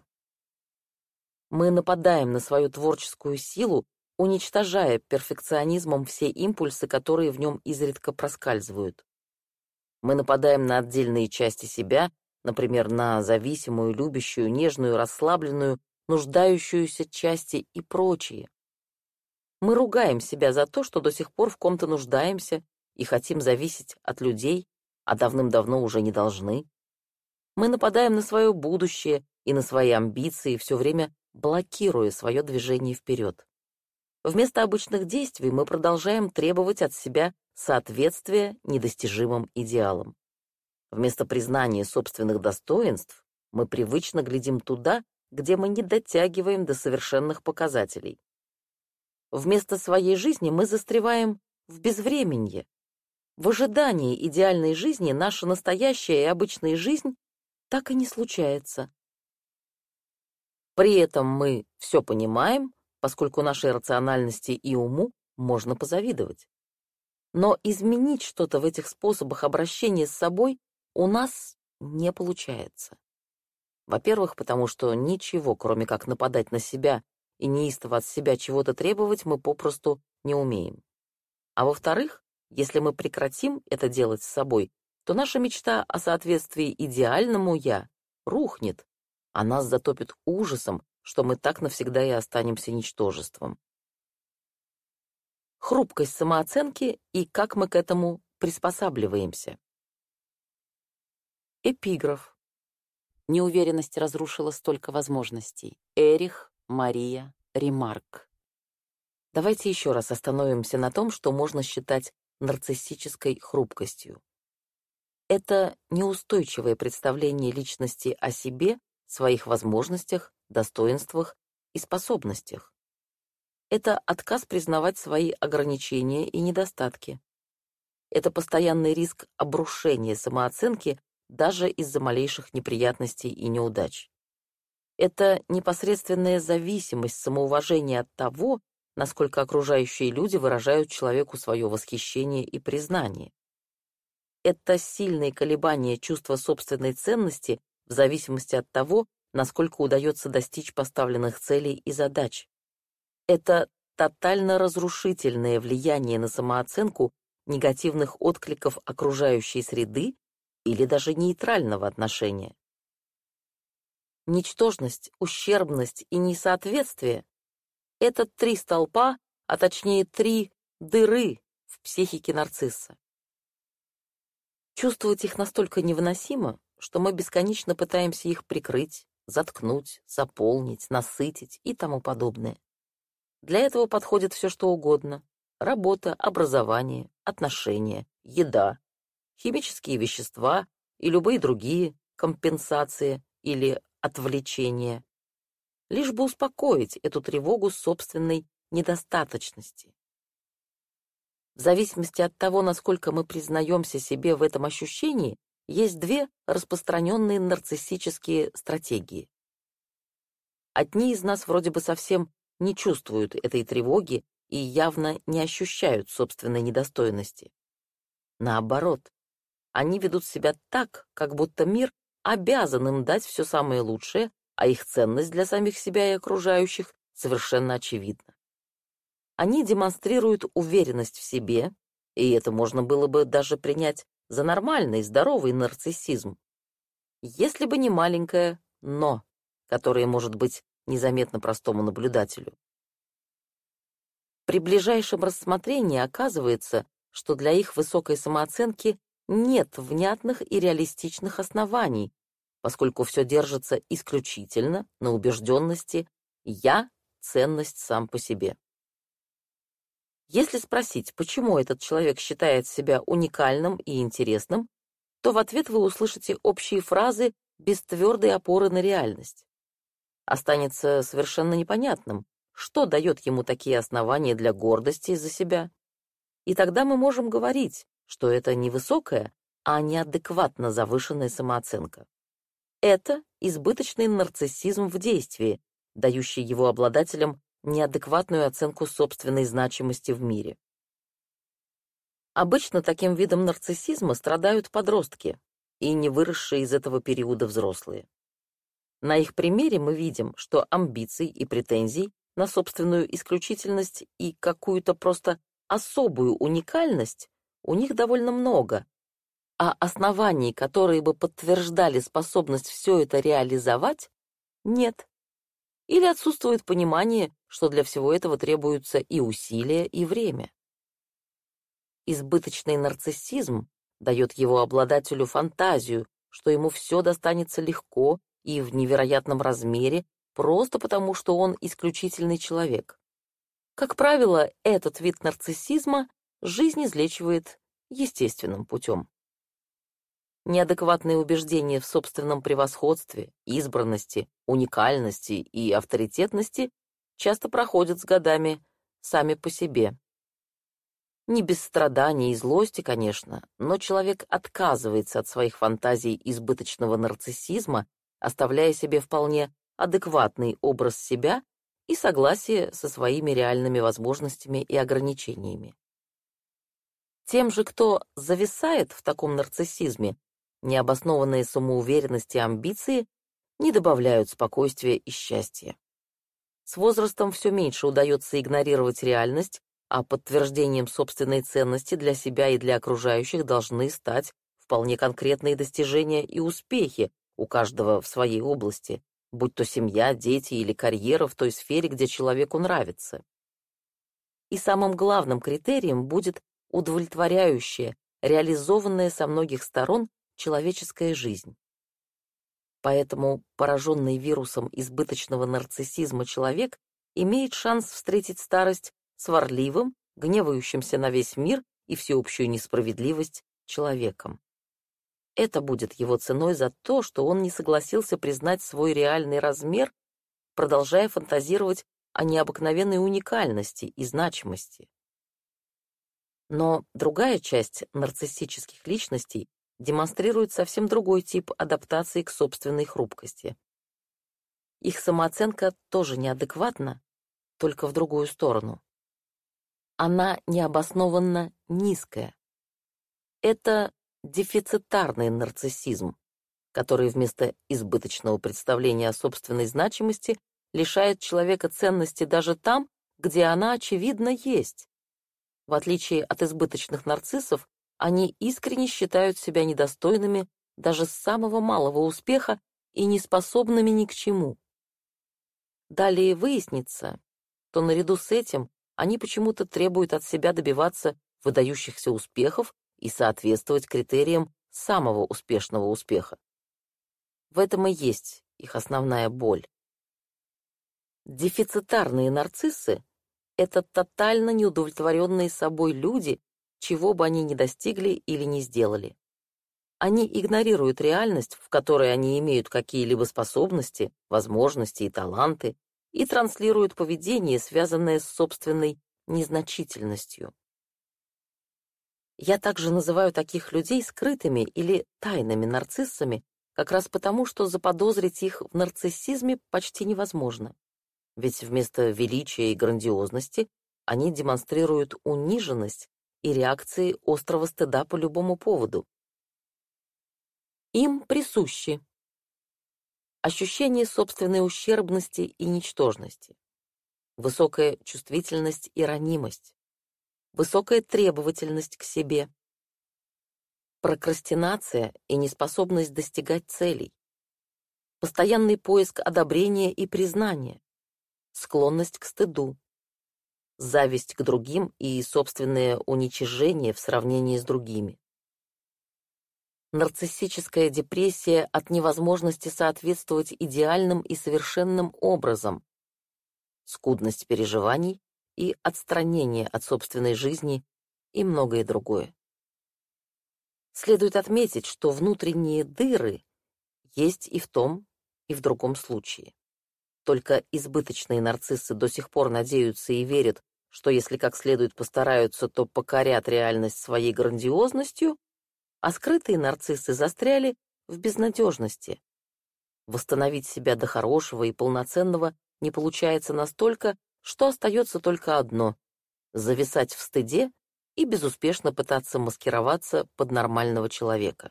Мы нападаем на свою творческую силу, уничтожая перфекционизмом все импульсы, которые в нем изредка проскальзывают. Мы нападаем на отдельные части себя, например, на зависимую, любящую, нежную, расслабленную, нуждающуюся части и прочие. Мы ругаем себя за то, что до сих пор в ком-то нуждаемся и хотим зависеть от людей, а давным-давно уже не должны. Мы нападаем на свое будущее и на свои амбиции, все время блокируя свое движение вперед. Вместо обычных действий мы продолжаем требовать от себя соответствия недостижимым идеалам. Вместо признания собственных достоинств мы привычно глядим туда, где мы не дотягиваем до совершенных показателей. Вместо своей жизни мы застреваем в безвременье. В ожидании идеальной жизни наша настоящая и обычная жизнь так и не случается. При этом мы все понимаем, поскольку нашей рациональности и уму можно позавидовать. Но изменить что-то в этих способах обращения с собой у нас не получается. Во-первых, потому что ничего, кроме как нападать на себя и неистово от себя чего-то требовать, мы попросту не умеем. А во-вторых, если мы прекратим это делать с собой, то наша мечта о соответствии идеальному «я» рухнет, а нас затопит ужасом, что мы так навсегда и останемся ничтожеством. Хрупкость самооценки и как мы к этому приспосабливаемся. Эпиграф. Неуверенность разрушила столько возможностей. Эрих Мария Ремарк. Давайте еще раз остановимся на том, что можно считать нарциссической хрупкостью. Это неустойчивое представление личности о себе, своих возможностях, достоинствах и способностях. Это отказ признавать свои ограничения и недостатки. Это постоянный риск обрушения самооценки даже из-за малейших неприятностей и неудач. Это непосредственная зависимость самоуважения от того, насколько окружающие люди выражают человеку свое восхищение и признание. Это сильные колебания чувства собственной ценности в зависимости от того, насколько удается достичь поставленных целей и задач. Это тотально разрушительное влияние на самооценку негативных откликов окружающей среды или даже нейтрального отношения. Ничтожность, ущербность и несоответствие — это три столпа, а точнее три дыры в психике нарцисса. Чувствовать их настолько невыносимо, что мы бесконечно пытаемся их прикрыть, заткнуть, заполнить, насытить и тому подобное. Для этого подходит все, что угодно: работа, образование, отношения, еда, химические вещества и любые другие компенсации или отвлечения, лишь бы успокоить эту тревогу собственной недостаточности. В зависимости от того, насколько мы признаемся себе в этом ощущении, есть две распространенные нарциссические стратегии. Одни из нас вроде бы совсем не чувствуют этой тревоги и явно не ощущают собственной недостойности. Наоборот, они ведут себя так, как будто мир обязан им дать все самое лучшее, а их ценность для самих себя и окружающих совершенно очевидна. Они демонстрируют уверенность в себе, и это можно было бы даже принять за нормальный, здоровый нарциссизм, если бы не маленькое «но», которое может быть незаметно простому наблюдателю. При ближайшем рассмотрении оказывается, что для их высокой самооценки нет внятных и реалистичных оснований, поскольку все держится исключительно на убежденности «я» — ценность сам по себе. Если спросить, почему этот человек считает себя уникальным и интересным, то в ответ вы услышите общие фразы без твердой опоры на реальность. Останется совершенно непонятным, что дает ему такие основания для гордости за себя. И тогда мы можем говорить, что это не высокая, а неадекватно завышенная самооценка. Это избыточный нарциссизм в действии, дающий его обладателям неадекватную оценку собственной значимости в мире. Обычно таким видом нарциссизма страдают подростки и не выросшие из этого периода взрослые. На их примере мы видим, что амбиций и претензий на собственную исключительность и какую-то просто особую уникальность у них довольно много, а оснований, которые бы подтверждали способность все это реализовать, нет. Или отсутствует понимание, что для всего этого требуются и усилия, и время. Избыточный нарциссизм дает его обладателю фантазию, что ему все достанется легко и в невероятном размере, просто потому, что он исключительный человек. Как правило, этот вид нарциссизма жизнь излечивает естественным путем. Неадекватные убеждения в собственном превосходстве, избранности, уникальности и авторитетности часто проходят с годами сами по себе. Не без страданий и злости, конечно, но человек отказывается от своих фантазий избыточного нарциссизма, оставляя себе вполне адекватный образ себя и согласие со своими реальными возможностями и ограничениями. Тем же, кто зависает в таком нарциссизме, необоснованные самоуверенность и амбиции не добавляют спокойствия и счастья. С возрастом все меньше удается игнорировать реальность, а подтверждением собственной ценности для себя и для окружающих должны стать вполне конкретные достижения и успехи у каждого в своей области, будь то семья, дети или карьера в той сфере, где человеку нравится. И самым главным критерием будет удовлетворяющая, реализованная со многих сторон человеческая жизнь. Поэтому пораженный вирусом избыточного нарциссизма человек имеет шанс встретить старость сварливым, гневающимся на весь мир и всеобщую несправедливость человеком. это будет его ценой за то, что он не согласился признать свой реальный размер, продолжая фантазировать о необыкновенной уникальности и значимости. Но другая часть нарциссических личностей демонстрирует совсем другой тип адаптации к собственной хрупкости. Их самооценка тоже неадекватна, только в другую сторону. Она необоснованно низкая. Это дефицитарный нарциссизм, который вместо избыточного представления о собственной значимости лишает человека ценности даже там, где она, очевидно, есть. В отличие от избыточных нарциссов, они искренне считают себя недостойными даже самого малого успеха и неспособными ни к чему. Далее выяснится, что наряду с этим они почему-то требуют от себя добиваться выдающихся успехов и соответствовать критериям самого успешного успеха. В этом и есть их основная боль. Дефицитарные нарциссы — это тотально неудовлетворенные собой люди, чего бы они ни достигли или не сделали. Они игнорируют реальность, в которой они имеют какие-либо способности, возможности и таланты, и транслируют поведение, связанное с собственной незначительностью. Я также называю таких людей скрытыми или тайными нарциссами, как раз потому, что заподозрить их в нарциссизме почти невозможно. Ведь вместо величия и грандиозности они демонстрируют униженность и реакции острого стыда по любому поводу. Им присущи ощущение собственной ущербности и ничтожности, высокая чувствительность и ранимость, высокая требовательность к себе, прокрастинация и неспособность достигать целей, постоянный поиск одобрения и признания, склонность к стыду, зависть к другим и собственное уничижение в сравнении с другими. Нарциссическая депрессия от невозможности соответствовать идеальным и совершенным образом, скудность переживаний и отстранение от собственной жизни и многое другое. Следует отметить, что внутренние дыры есть и в том, и в другом случае. Только избыточные нарциссы до сих пор надеются и верят, что если как следует постараются, то покорят реальность своей грандиозностью, а скрытые нарциссы застряли в безнадежности. Восстановить себя до хорошего и полноценного не получается настолько, что остается только одно — зависать в стыде и безуспешно пытаться маскироваться под нормального человека.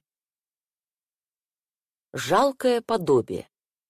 Жалкое подобие.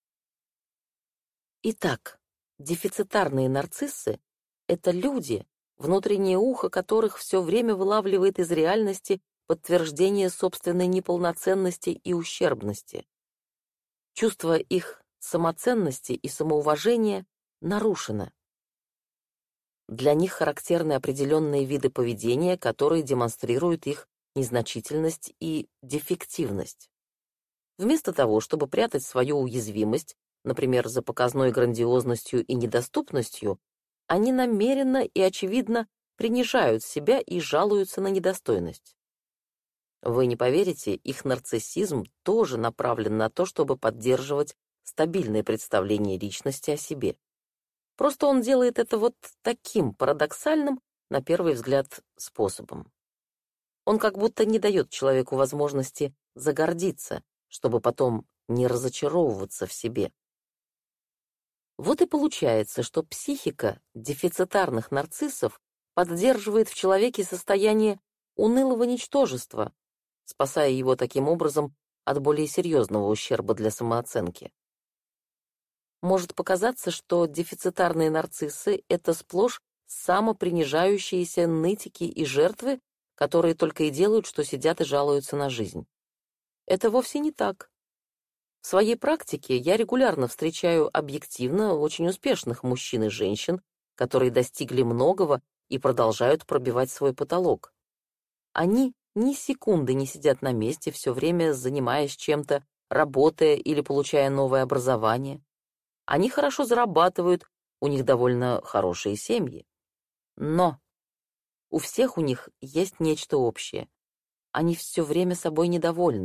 Итак, дефицитарные нарциссы — это люди, внутреннее ухо которых все время вылавливает из реальности подтверждение собственной неполноценности и ущербности. Чувство их самоценности и самоуважения нарушено. Для них характерны определенные виды поведения, которые демонстрируют их незначительность и дефективность. Вместо того, чтобы прятать свою уязвимость, например, за показной грандиозностью и недоступностью, они намеренно и очевидно принижают себя и жалуются на недостойность. Вы не поверите, их нарциссизм тоже направлен на то, чтобы поддерживать стабильное представление личности о себе. Просто он делает это вот таким парадоксальным, на первый взгляд, способом. Он как будто не дает человеку возможности загордиться, чтобы потом не разочаровываться в себе. Вот и получается, что психика дефицитарных нарциссов поддерживает в человеке состояние унылого ничтожества, спасая его таким образом от более серьезного ущерба для самооценки. Может показаться, что дефицитарные нарциссы — это сплошь самопринижающиеся нытики и жертвы, которые только и делают, что сидят и жалуются на жизнь. Это вовсе не так. В своей практике я регулярно встречаю объективно очень успешных мужчин и женщин, которые достигли многого и продолжают пробивать свой потолок. Они ни секунды не сидят на месте, все время занимаясь чем-то, работая или получая новое образование. Они хорошо зарабатывают, у них довольно хорошие семьи. Но у всех у них есть нечто общее. Они все время собой недовольны,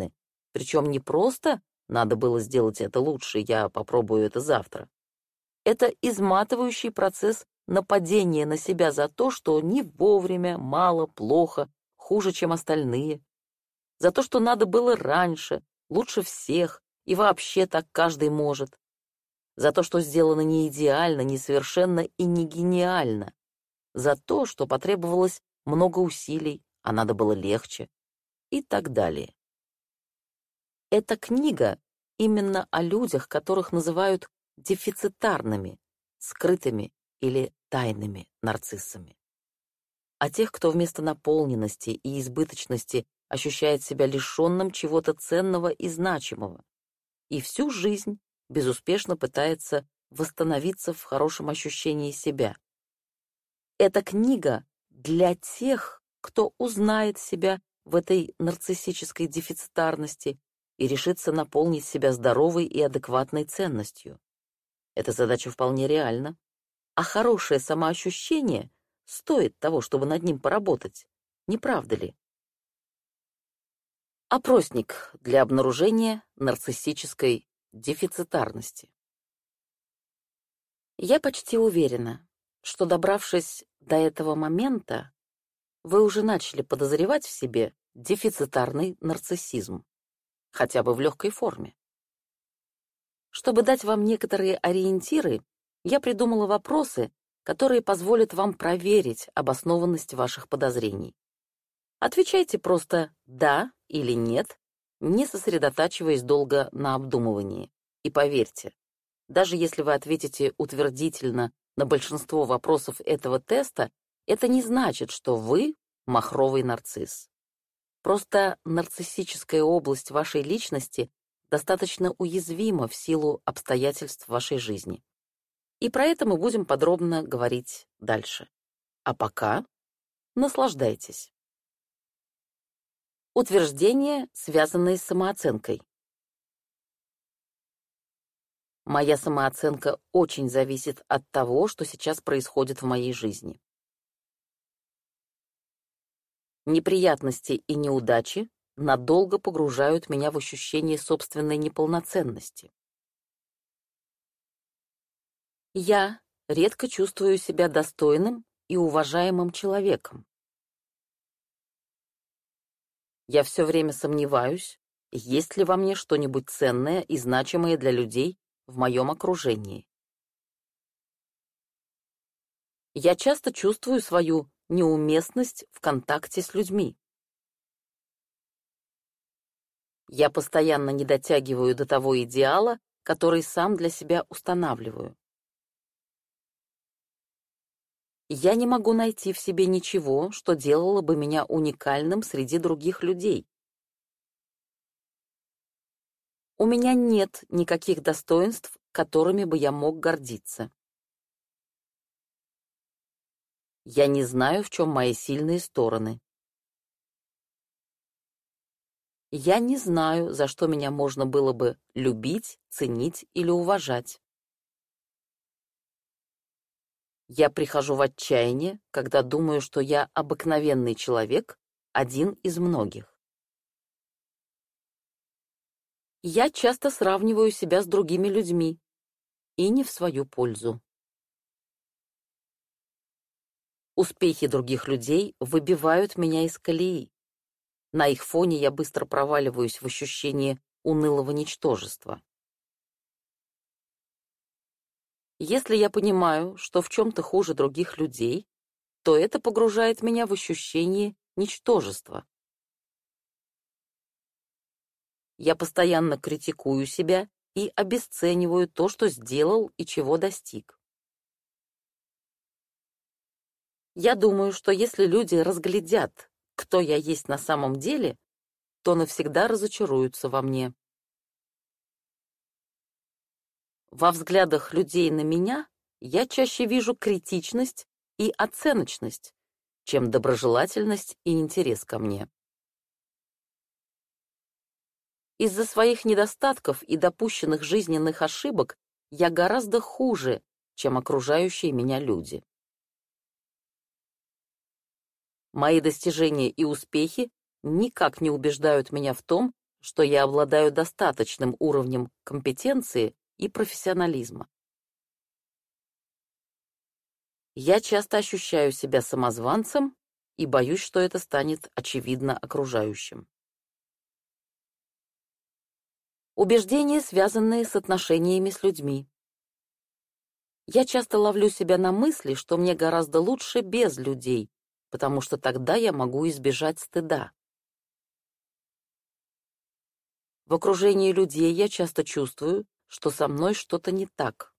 Причем не просто «надо было сделать это лучше, я попробую это завтра». Это изматывающий процесс нападения на себя за то, что не вовремя, мало, плохо, хуже, чем остальные. За то, что надо было раньше, лучше всех, и вообще так каждый может. За то, что сделано не идеально, не совершенно и не гениально. За то, что потребовалось много усилий, а надо было легче. И так далее. Эта книга именно о людях, которых называют дефицитарными, скрытыми или тайными нарциссами. О тех, кто вместо наполненности и избыточности ощущает себя лишенным чего-то ценного и значимого, и всю жизнь безуспешно пытается восстановиться в хорошем ощущении себя. Эта книга для тех, кто узнает себя в этой нарциссической дефицитарности и решится наполнить себя здоровой и адекватной ценностью. Эта задача вполне реальна, а хорошее самоощущение стоит того, чтобы над ним поработать, не правда ли? Опросник для обнаружения нарциссической дефицитарности. Я почти уверена, что, добравшись до этого момента, вы уже начали подозревать в себе дефицитарный нарциссизм, хотя бы в легкой форме. Чтобы дать вам некоторые ориентиры, я придумала вопросы, которые позволят вам проверить обоснованность ваших подозрений. Отвечайте просто «да» или «нет», не сосредотачиваясь долго на обдумывании. И поверьте, даже если вы ответите утвердительно на большинство вопросов этого теста, это не значит, что вы махровый нарцисс. Просто нарциссическая область вашей личности достаточно уязвима в силу обстоятельств вашей жизни. И про это мы будем подробно говорить дальше. А пока наслаждайтесь. Утверждения, связанные с самооценкой. Моя самооценка очень зависит от того, что сейчас происходит в моей жизни. Неприятности и неудачи надолго погружают меня в ощущение собственной неполноценности. Я редко чувствую себя достойным и уважаемым человеком. Я все время сомневаюсь, есть ли во мне что-нибудь ценное и значимое для людей в моем окружении. Я часто чувствую свою неуместность в контакте с людьми. Я постоянно не дотягиваю до того идеала, который сам для себя устанавливаю. Я не могу найти в себе ничего, что делало бы меня уникальным среди других людей. У меня нет никаких достоинств, которыми бы я мог гордиться. Я не знаю, в чем мои сильные стороны. Я не знаю, за что меня можно было бы любить, ценить или уважать. Я прихожу в отчаяние, когда думаю, что я обыкновенный человек, один из многих. Я часто сравниваю себя с другими людьми, и не в свою пользу. Успехи других людей выбивают меня из колеи. На их фоне я быстро проваливаюсь в ощущение унылого ничтожества. Если я понимаю, что в чем-то хуже других людей, то это погружает меня в ощущение ничтожества. Я постоянно критикую себя и обесцениваю то, что сделал и чего достиг. Я думаю, что если люди разглядят, кто я есть на самом деле, то навсегда разочаруются во мне. Во взглядах людей на меня я чаще вижу критичность и оценочность, чем доброжелательность и интерес ко мне. Из-за своих недостатков и допущенных жизненных ошибок я гораздо хуже, чем окружающие меня люди. Мои достижения и успехи никак не убеждают меня в том, что я обладаю достаточным уровнем компетенции и профессионализма. Я часто ощущаю себя самозванцем и боюсь, что это станет очевидно окружающим. Убеждения, связанные с отношениями с людьми. Я часто ловлю себя на мысли, что мне гораздо лучше без людей, потому что тогда я могу избежать стыда. В окружении людей я часто чувствую, что со мной что-то не так.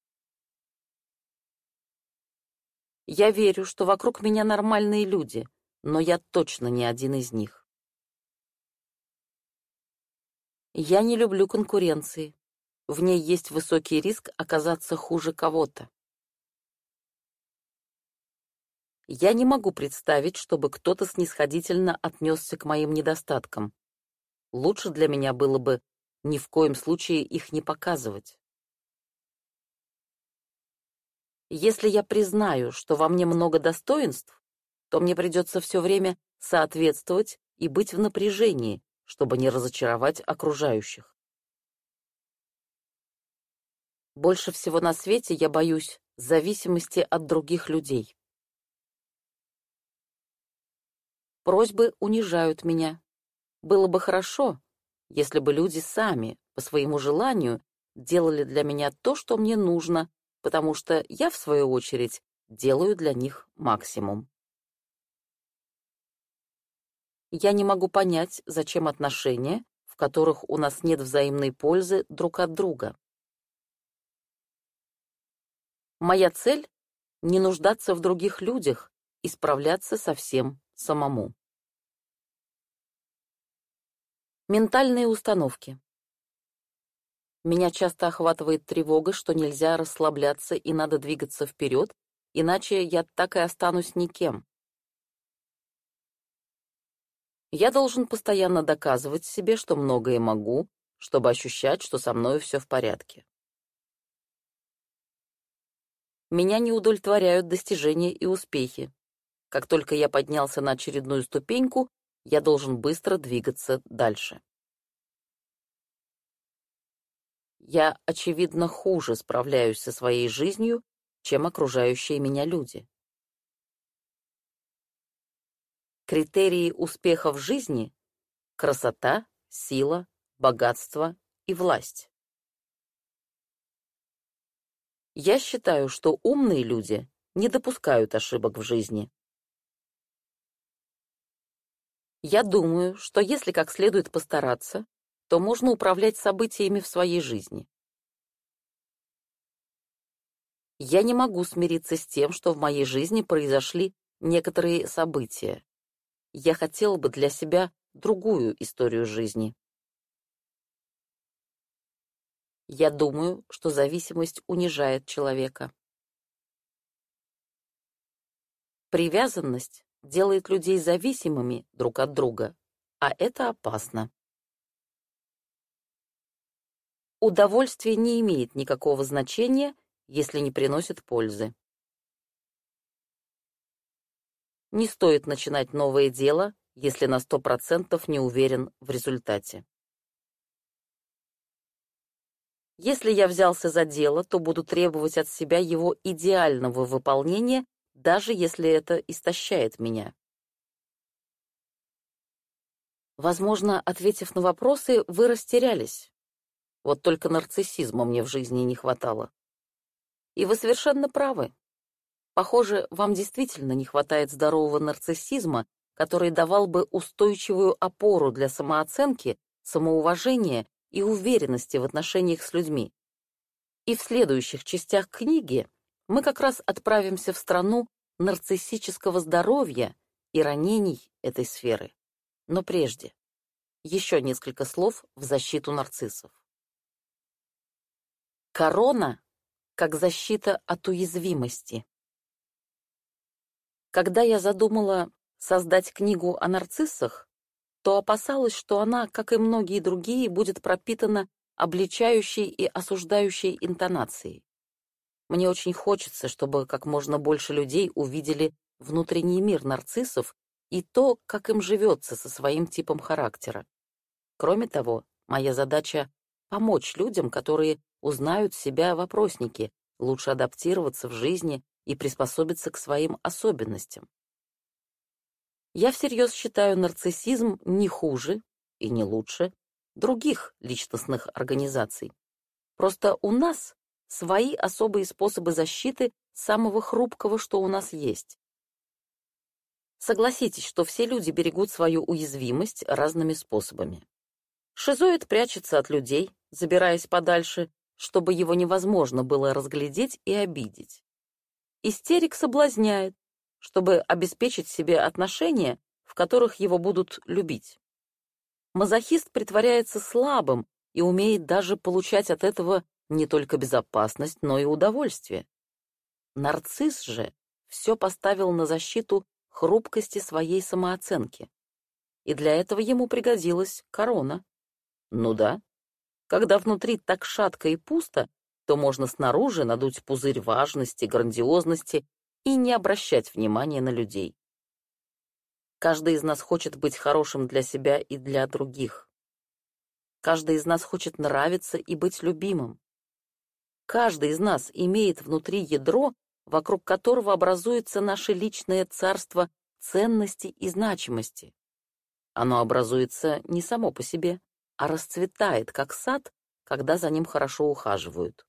Я верю, что вокруг меня нормальные люди, но я точно не один из них. Я не люблю конкуренции. В ней есть высокий риск оказаться хуже кого-то. Я не могу представить, чтобы кто-то снисходительно отнесся к моим недостаткам. Лучше для меня было бы ни в коем случае их не показывать. Если я признаю, что во мне много достоинств, то мне придется все время соответствовать и быть в напряжении, чтобы не разочаровать окружающих. Больше всего на свете я боюсь зависимости от других людей. Просьбы унижают меня. Было бы хорошо, если бы люди сами, по своему желанию, делали для меня то, что мне нужно, потому что я, в свою очередь, делаю для них максимум. Я не могу понять, зачем отношения, в которых у нас нет взаимной пользы друг от друга. Моя цель — не нуждаться в других людях и справляться со всем самому. Ментальные установки. Меня часто охватывает тревога, что нельзя расслабляться и надо двигаться вперед, иначе я так и останусь никем. Я должен постоянно доказывать себе, что многое могу, чтобы ощущать, что со мной все в порядке. Меня не удовлетворяют достижения и успехи. Как только я поднялся на очередную ступеньку, я должен быстро двигаться дальше. Я, очевидно, хуже справляюсь со своей жизнью, чем окружающие меня люди. Критерии успеха в жизни — красота, сила, богатство и власть. Я считаю, что умные люди не допускают ошибок в жизни. Я думаю, что если как следует постараться, то можно управлять событиями в своей жизни. Я не могу смириться с тем, что в моей жизни произошли некоторые события. Я хотела бы для себя другую историю жизни. Я думаю, что зависимость унижает человека. Привязанность делает людей зависимыми друг от друга, а это опасно. Удовольствие не имеет никакого значения, если не приносит пользы. Не стоит начинать новое дело, если на сто процентов не уверен в результате. Если я взялся за дело, то буду требовать от себя его идеального выполнения, даже если это истощает меня. Возможно, ответив на вопросы, вы растерялись. Вот только нарциссизма мне в жизни не хватало. И вы совершенно правы. Похоже, вам действительно не хватает здорового нарциссизма, который давал бы устойчивую опору для самооценки, самоуважения и уверенности в отношениях с людьми. И в следующих частях книги мы как раз отправимся в страну нарциссического здоровья и ранений этой сферы. Но прежде, еще несколько слов в защиту нарциссов. Корона как защита от уязвимости. Когда я задумала создать книгу о нарциссах, то опасалась, что она, как и многие другие, будет пропитана обличающей и осуждающей интонацией. Мне очень хочется, чтобы как можно больше людей увидели внутренний мир нарциссов и то, как им живется со своим типом характера. Кроме того, Моя задача — помочь людям, которые узнают себя в опроснике, лучше адаптироваться в жизни и приспособиться к своим особенностям. Я всерьез считаю нарциссизм не хуже и не лучше других личностных организаций. Просто у нас свои особые способы защиты самого хрупкого, что у нас есть. Согласитесь, что все люди берегут свою уязвимость разными способами. Шизоид прячется от людей, забираясь подальше, чтобы его невозможно было разглядеть и обидеть. Истерик соблазняет, чтобы обеспечить себе отношения, в которых его будут любить. Мазохист притворяется слабым и умеет даже получать от этого не только безопасность, но и удовольствие. Нарцисс же все поставил на защиту хрупкости своей самооценки. И для этого ему пригодилась корона. Ну да, когда внутри так шатко и пусто, то можно снаружи надуть пузырь важности, грандиозности и не обращать внимания на людей. Каждый из нас хочет быть хорошим для себя и для других. Каждый из нас хочет нравиться и быть любимым. Каждый из нас имеет внутри ядро, вокруг которого образуется наше личное царство ценности и значимости. Оно образуется не само по себе, а расцветает, как сад, когда за ним хорошо ухаживают.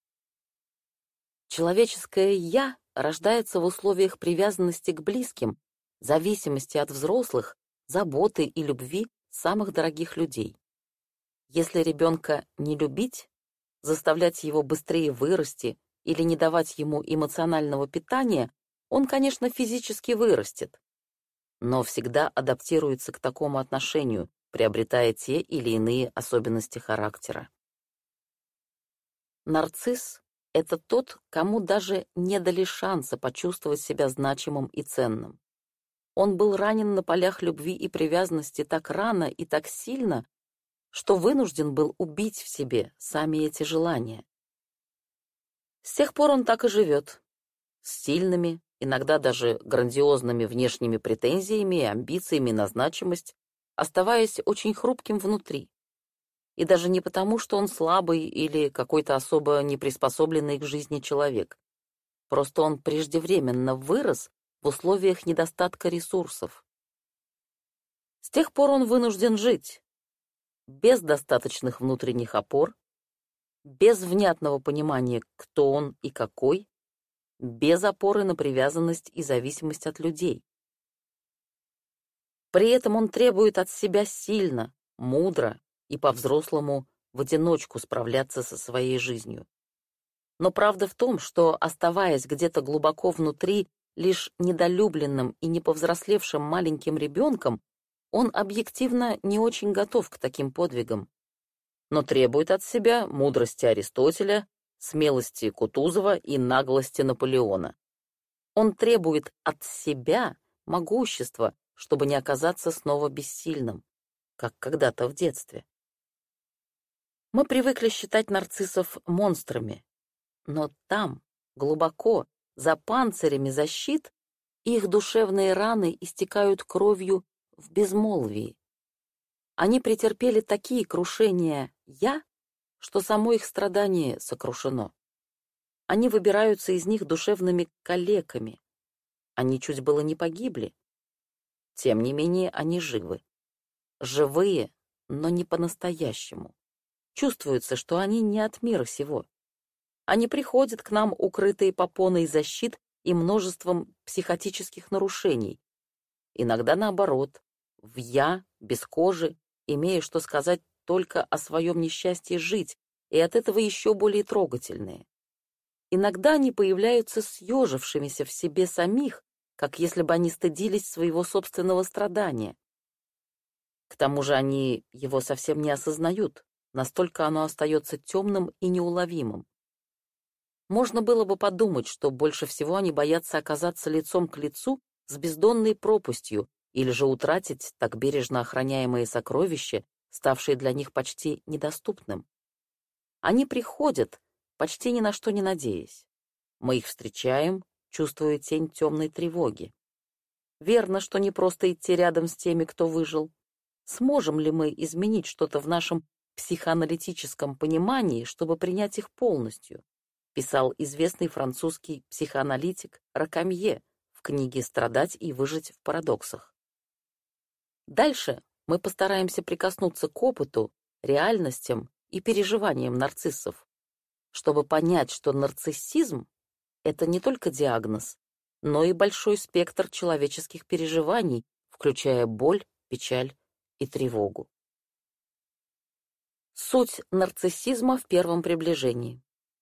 Человеческое «я» рождается в условиях привязанности к близким, зависимости от взрослых, заботы и любви самых дорогих людей. Если ребенка не любить, заставлять его быстрее вырасти или не давать ему эмоционального питания, он, конечно, физически вырастет, но всегда адаптируется к такому отношению, приобретая те или иные особенности характера. Нарцисс — это тот, кому даже не дали шанса почувствовать себя значимым и ценным. Он был ранен на полях любви и привязанности так рано и так сильно, что вынужден был убить в себе сами эти желания. С тех пор он так и живет, с сильными, иногда даже грандиозными внешними претензиями и амбициями на значимость, оставаясь очень хрупким внутри. И даже не потому, что он слабый или какой-то особо неприспособленный к жизни человек. Просто он преждевременно вырос в условиях недостатка ресурсов. С тех пор он вынужден жить без достаточных внутренних опор, без внятного понимания, кто он и какой, без опоры на привязанность и зависимость от людей. При этом он требует от себя сильно, мудро и по-взрослому в одиночку справляться со своей жизнью. Но правда в том, что, оставаясь где-то глубоко внутри лишь недолюбленным и неповзрослевшим маленьким ребенком, он объективно не очень готов к таким подвигам, но требует от себя мудрости Аристотеля, смелости Кутузова и наглости Наполеона. Он требует от себя могущества, чтобы не оказаться снова бессильным, как когда-то в детстве. Мы привыкли считать нарциссов монстрами, но там, глубоко, за панцирями защит, их душевные раны истекают кровью в безмолвии. Они претерпели такие крушения «я», что само их страдание сокрушено. Они выбираются из них душевными калеками. Они чуть было не погибли. Тем не менее, они живы. Живые, но не по-настоящему. Чувствуется, что они не от мира сего. Они приходят к нам, укрытые попоной защит и множеством психотических нарушений. Иногда наоборот, в «я», без кожи, имея что сказать только о своем несчастье жить, и от этого еще более трогательные. Иногда они появляются съежившимися в себе самих, как если бы они стыдились своего собственного страдания. К тому же они его совсем не осознают, настолько оно остается темным и неуловимым. Можно было бы подумать, что больше всего они боятся оказаться лицом к лицу с бездонной пропастью или же утратить так бережно охраняемые сокровища, ставшие для них почти недоступным. Они приходят, почти ни на что не надеясь. Мы их встречаем, чувствуя тень темной тревоги. Верно, что не просто идти рядом с теми, кто выжил. Сможем ли мы изменить что-то в нашем психоаналитическом понимании, чтобы принять их полностью, писал известный французский психоаналитик Ракамье в книге «Страдать и выжить в парадоксах». Дальше мы постараемся прикоснуться к опыту, реальностям и переживаниям нарциссов, чтобы понять, что нарциссизм — это не только диагноз, но и большой спектр человеческих переживаний, включая боль, печаль и тревогу. Суть нарциссизма в первом приближении.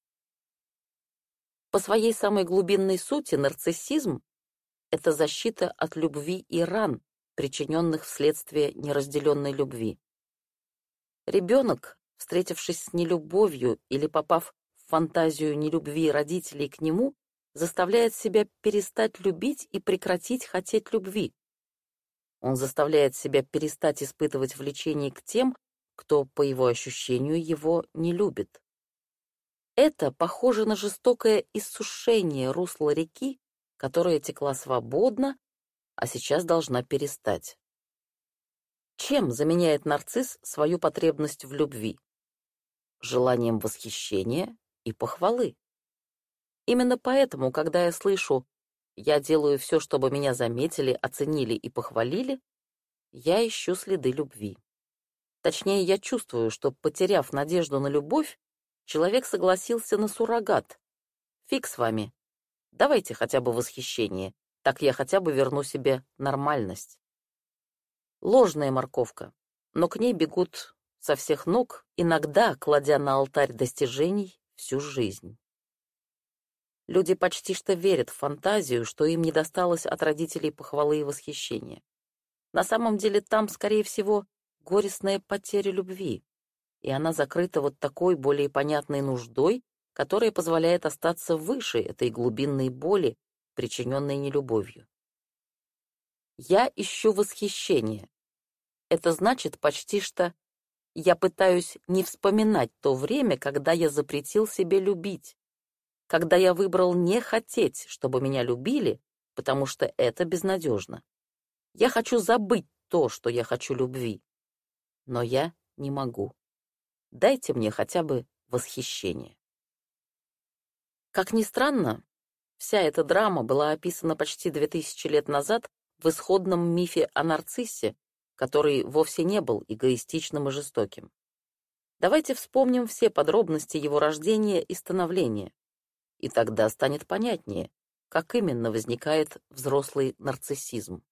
По своей самой глубинной сути нарциссизм — это защита от любви и ран, причиненных вследствие неразделенной любви. Ребенок, встретившись с нелюбовью или попав в фантазию нелюбви родителей к нему, заставляет себя перестать любить и прекратить хотеть любви. Он заставляет себя перестать испытывать влечение к тем, кто, по его ощущению, его не любит. Это похоже на жестокое иссушение русла реки, которая текла свободно, а сейчас должна перестать. Чем заменяет нарцисс свою потребность в любви? Желанием восхищения и похвалы. Именно поэтому, когда я слышу «я делаю все, чтобы меня заметили, оценили и похвалили», я ищу следы любви. Точнее, я чувствую, что, потеряв надежду на любовь, человек согласился на суррогат. Фиг с вами. Давайте хотя бы восхищение, так я хотя бы верну себе нормальность. Ложная морковка, но к ней бегут со всех ног, иногда кладя на алтарь достижений всю жизнь. Люди почти что верят в фантазию, что им не досталось от родителей похвалы и восхищения. На самом деле там, скорее всего, горестная потеря любви, и она закрыта вот такой более понятной нуждой, которая позволяет остаться выше этой глубинной боли, причиненной нелюбовью. Я ищу восхищение. Это значит почти что я пытаюсь не вспоминать то время, когда я запретил себе любить, когда я выбрал не хотеть, чтобы меня любили, потому что это безнадежно. Я хочу забыть то, что я хочу любви, но я не могу. Дайте мне хотя бы восхищение. Как ни странно, вся эта драма была описана почти две тысячи лет назад в исходном мифе о нарциссе, который вовсе не был эгоистичным и жестоким. Давайте вспомним все подробности его рождения и становления, и тогда станет понятнее, как именно возникает взрослый нарциссизм.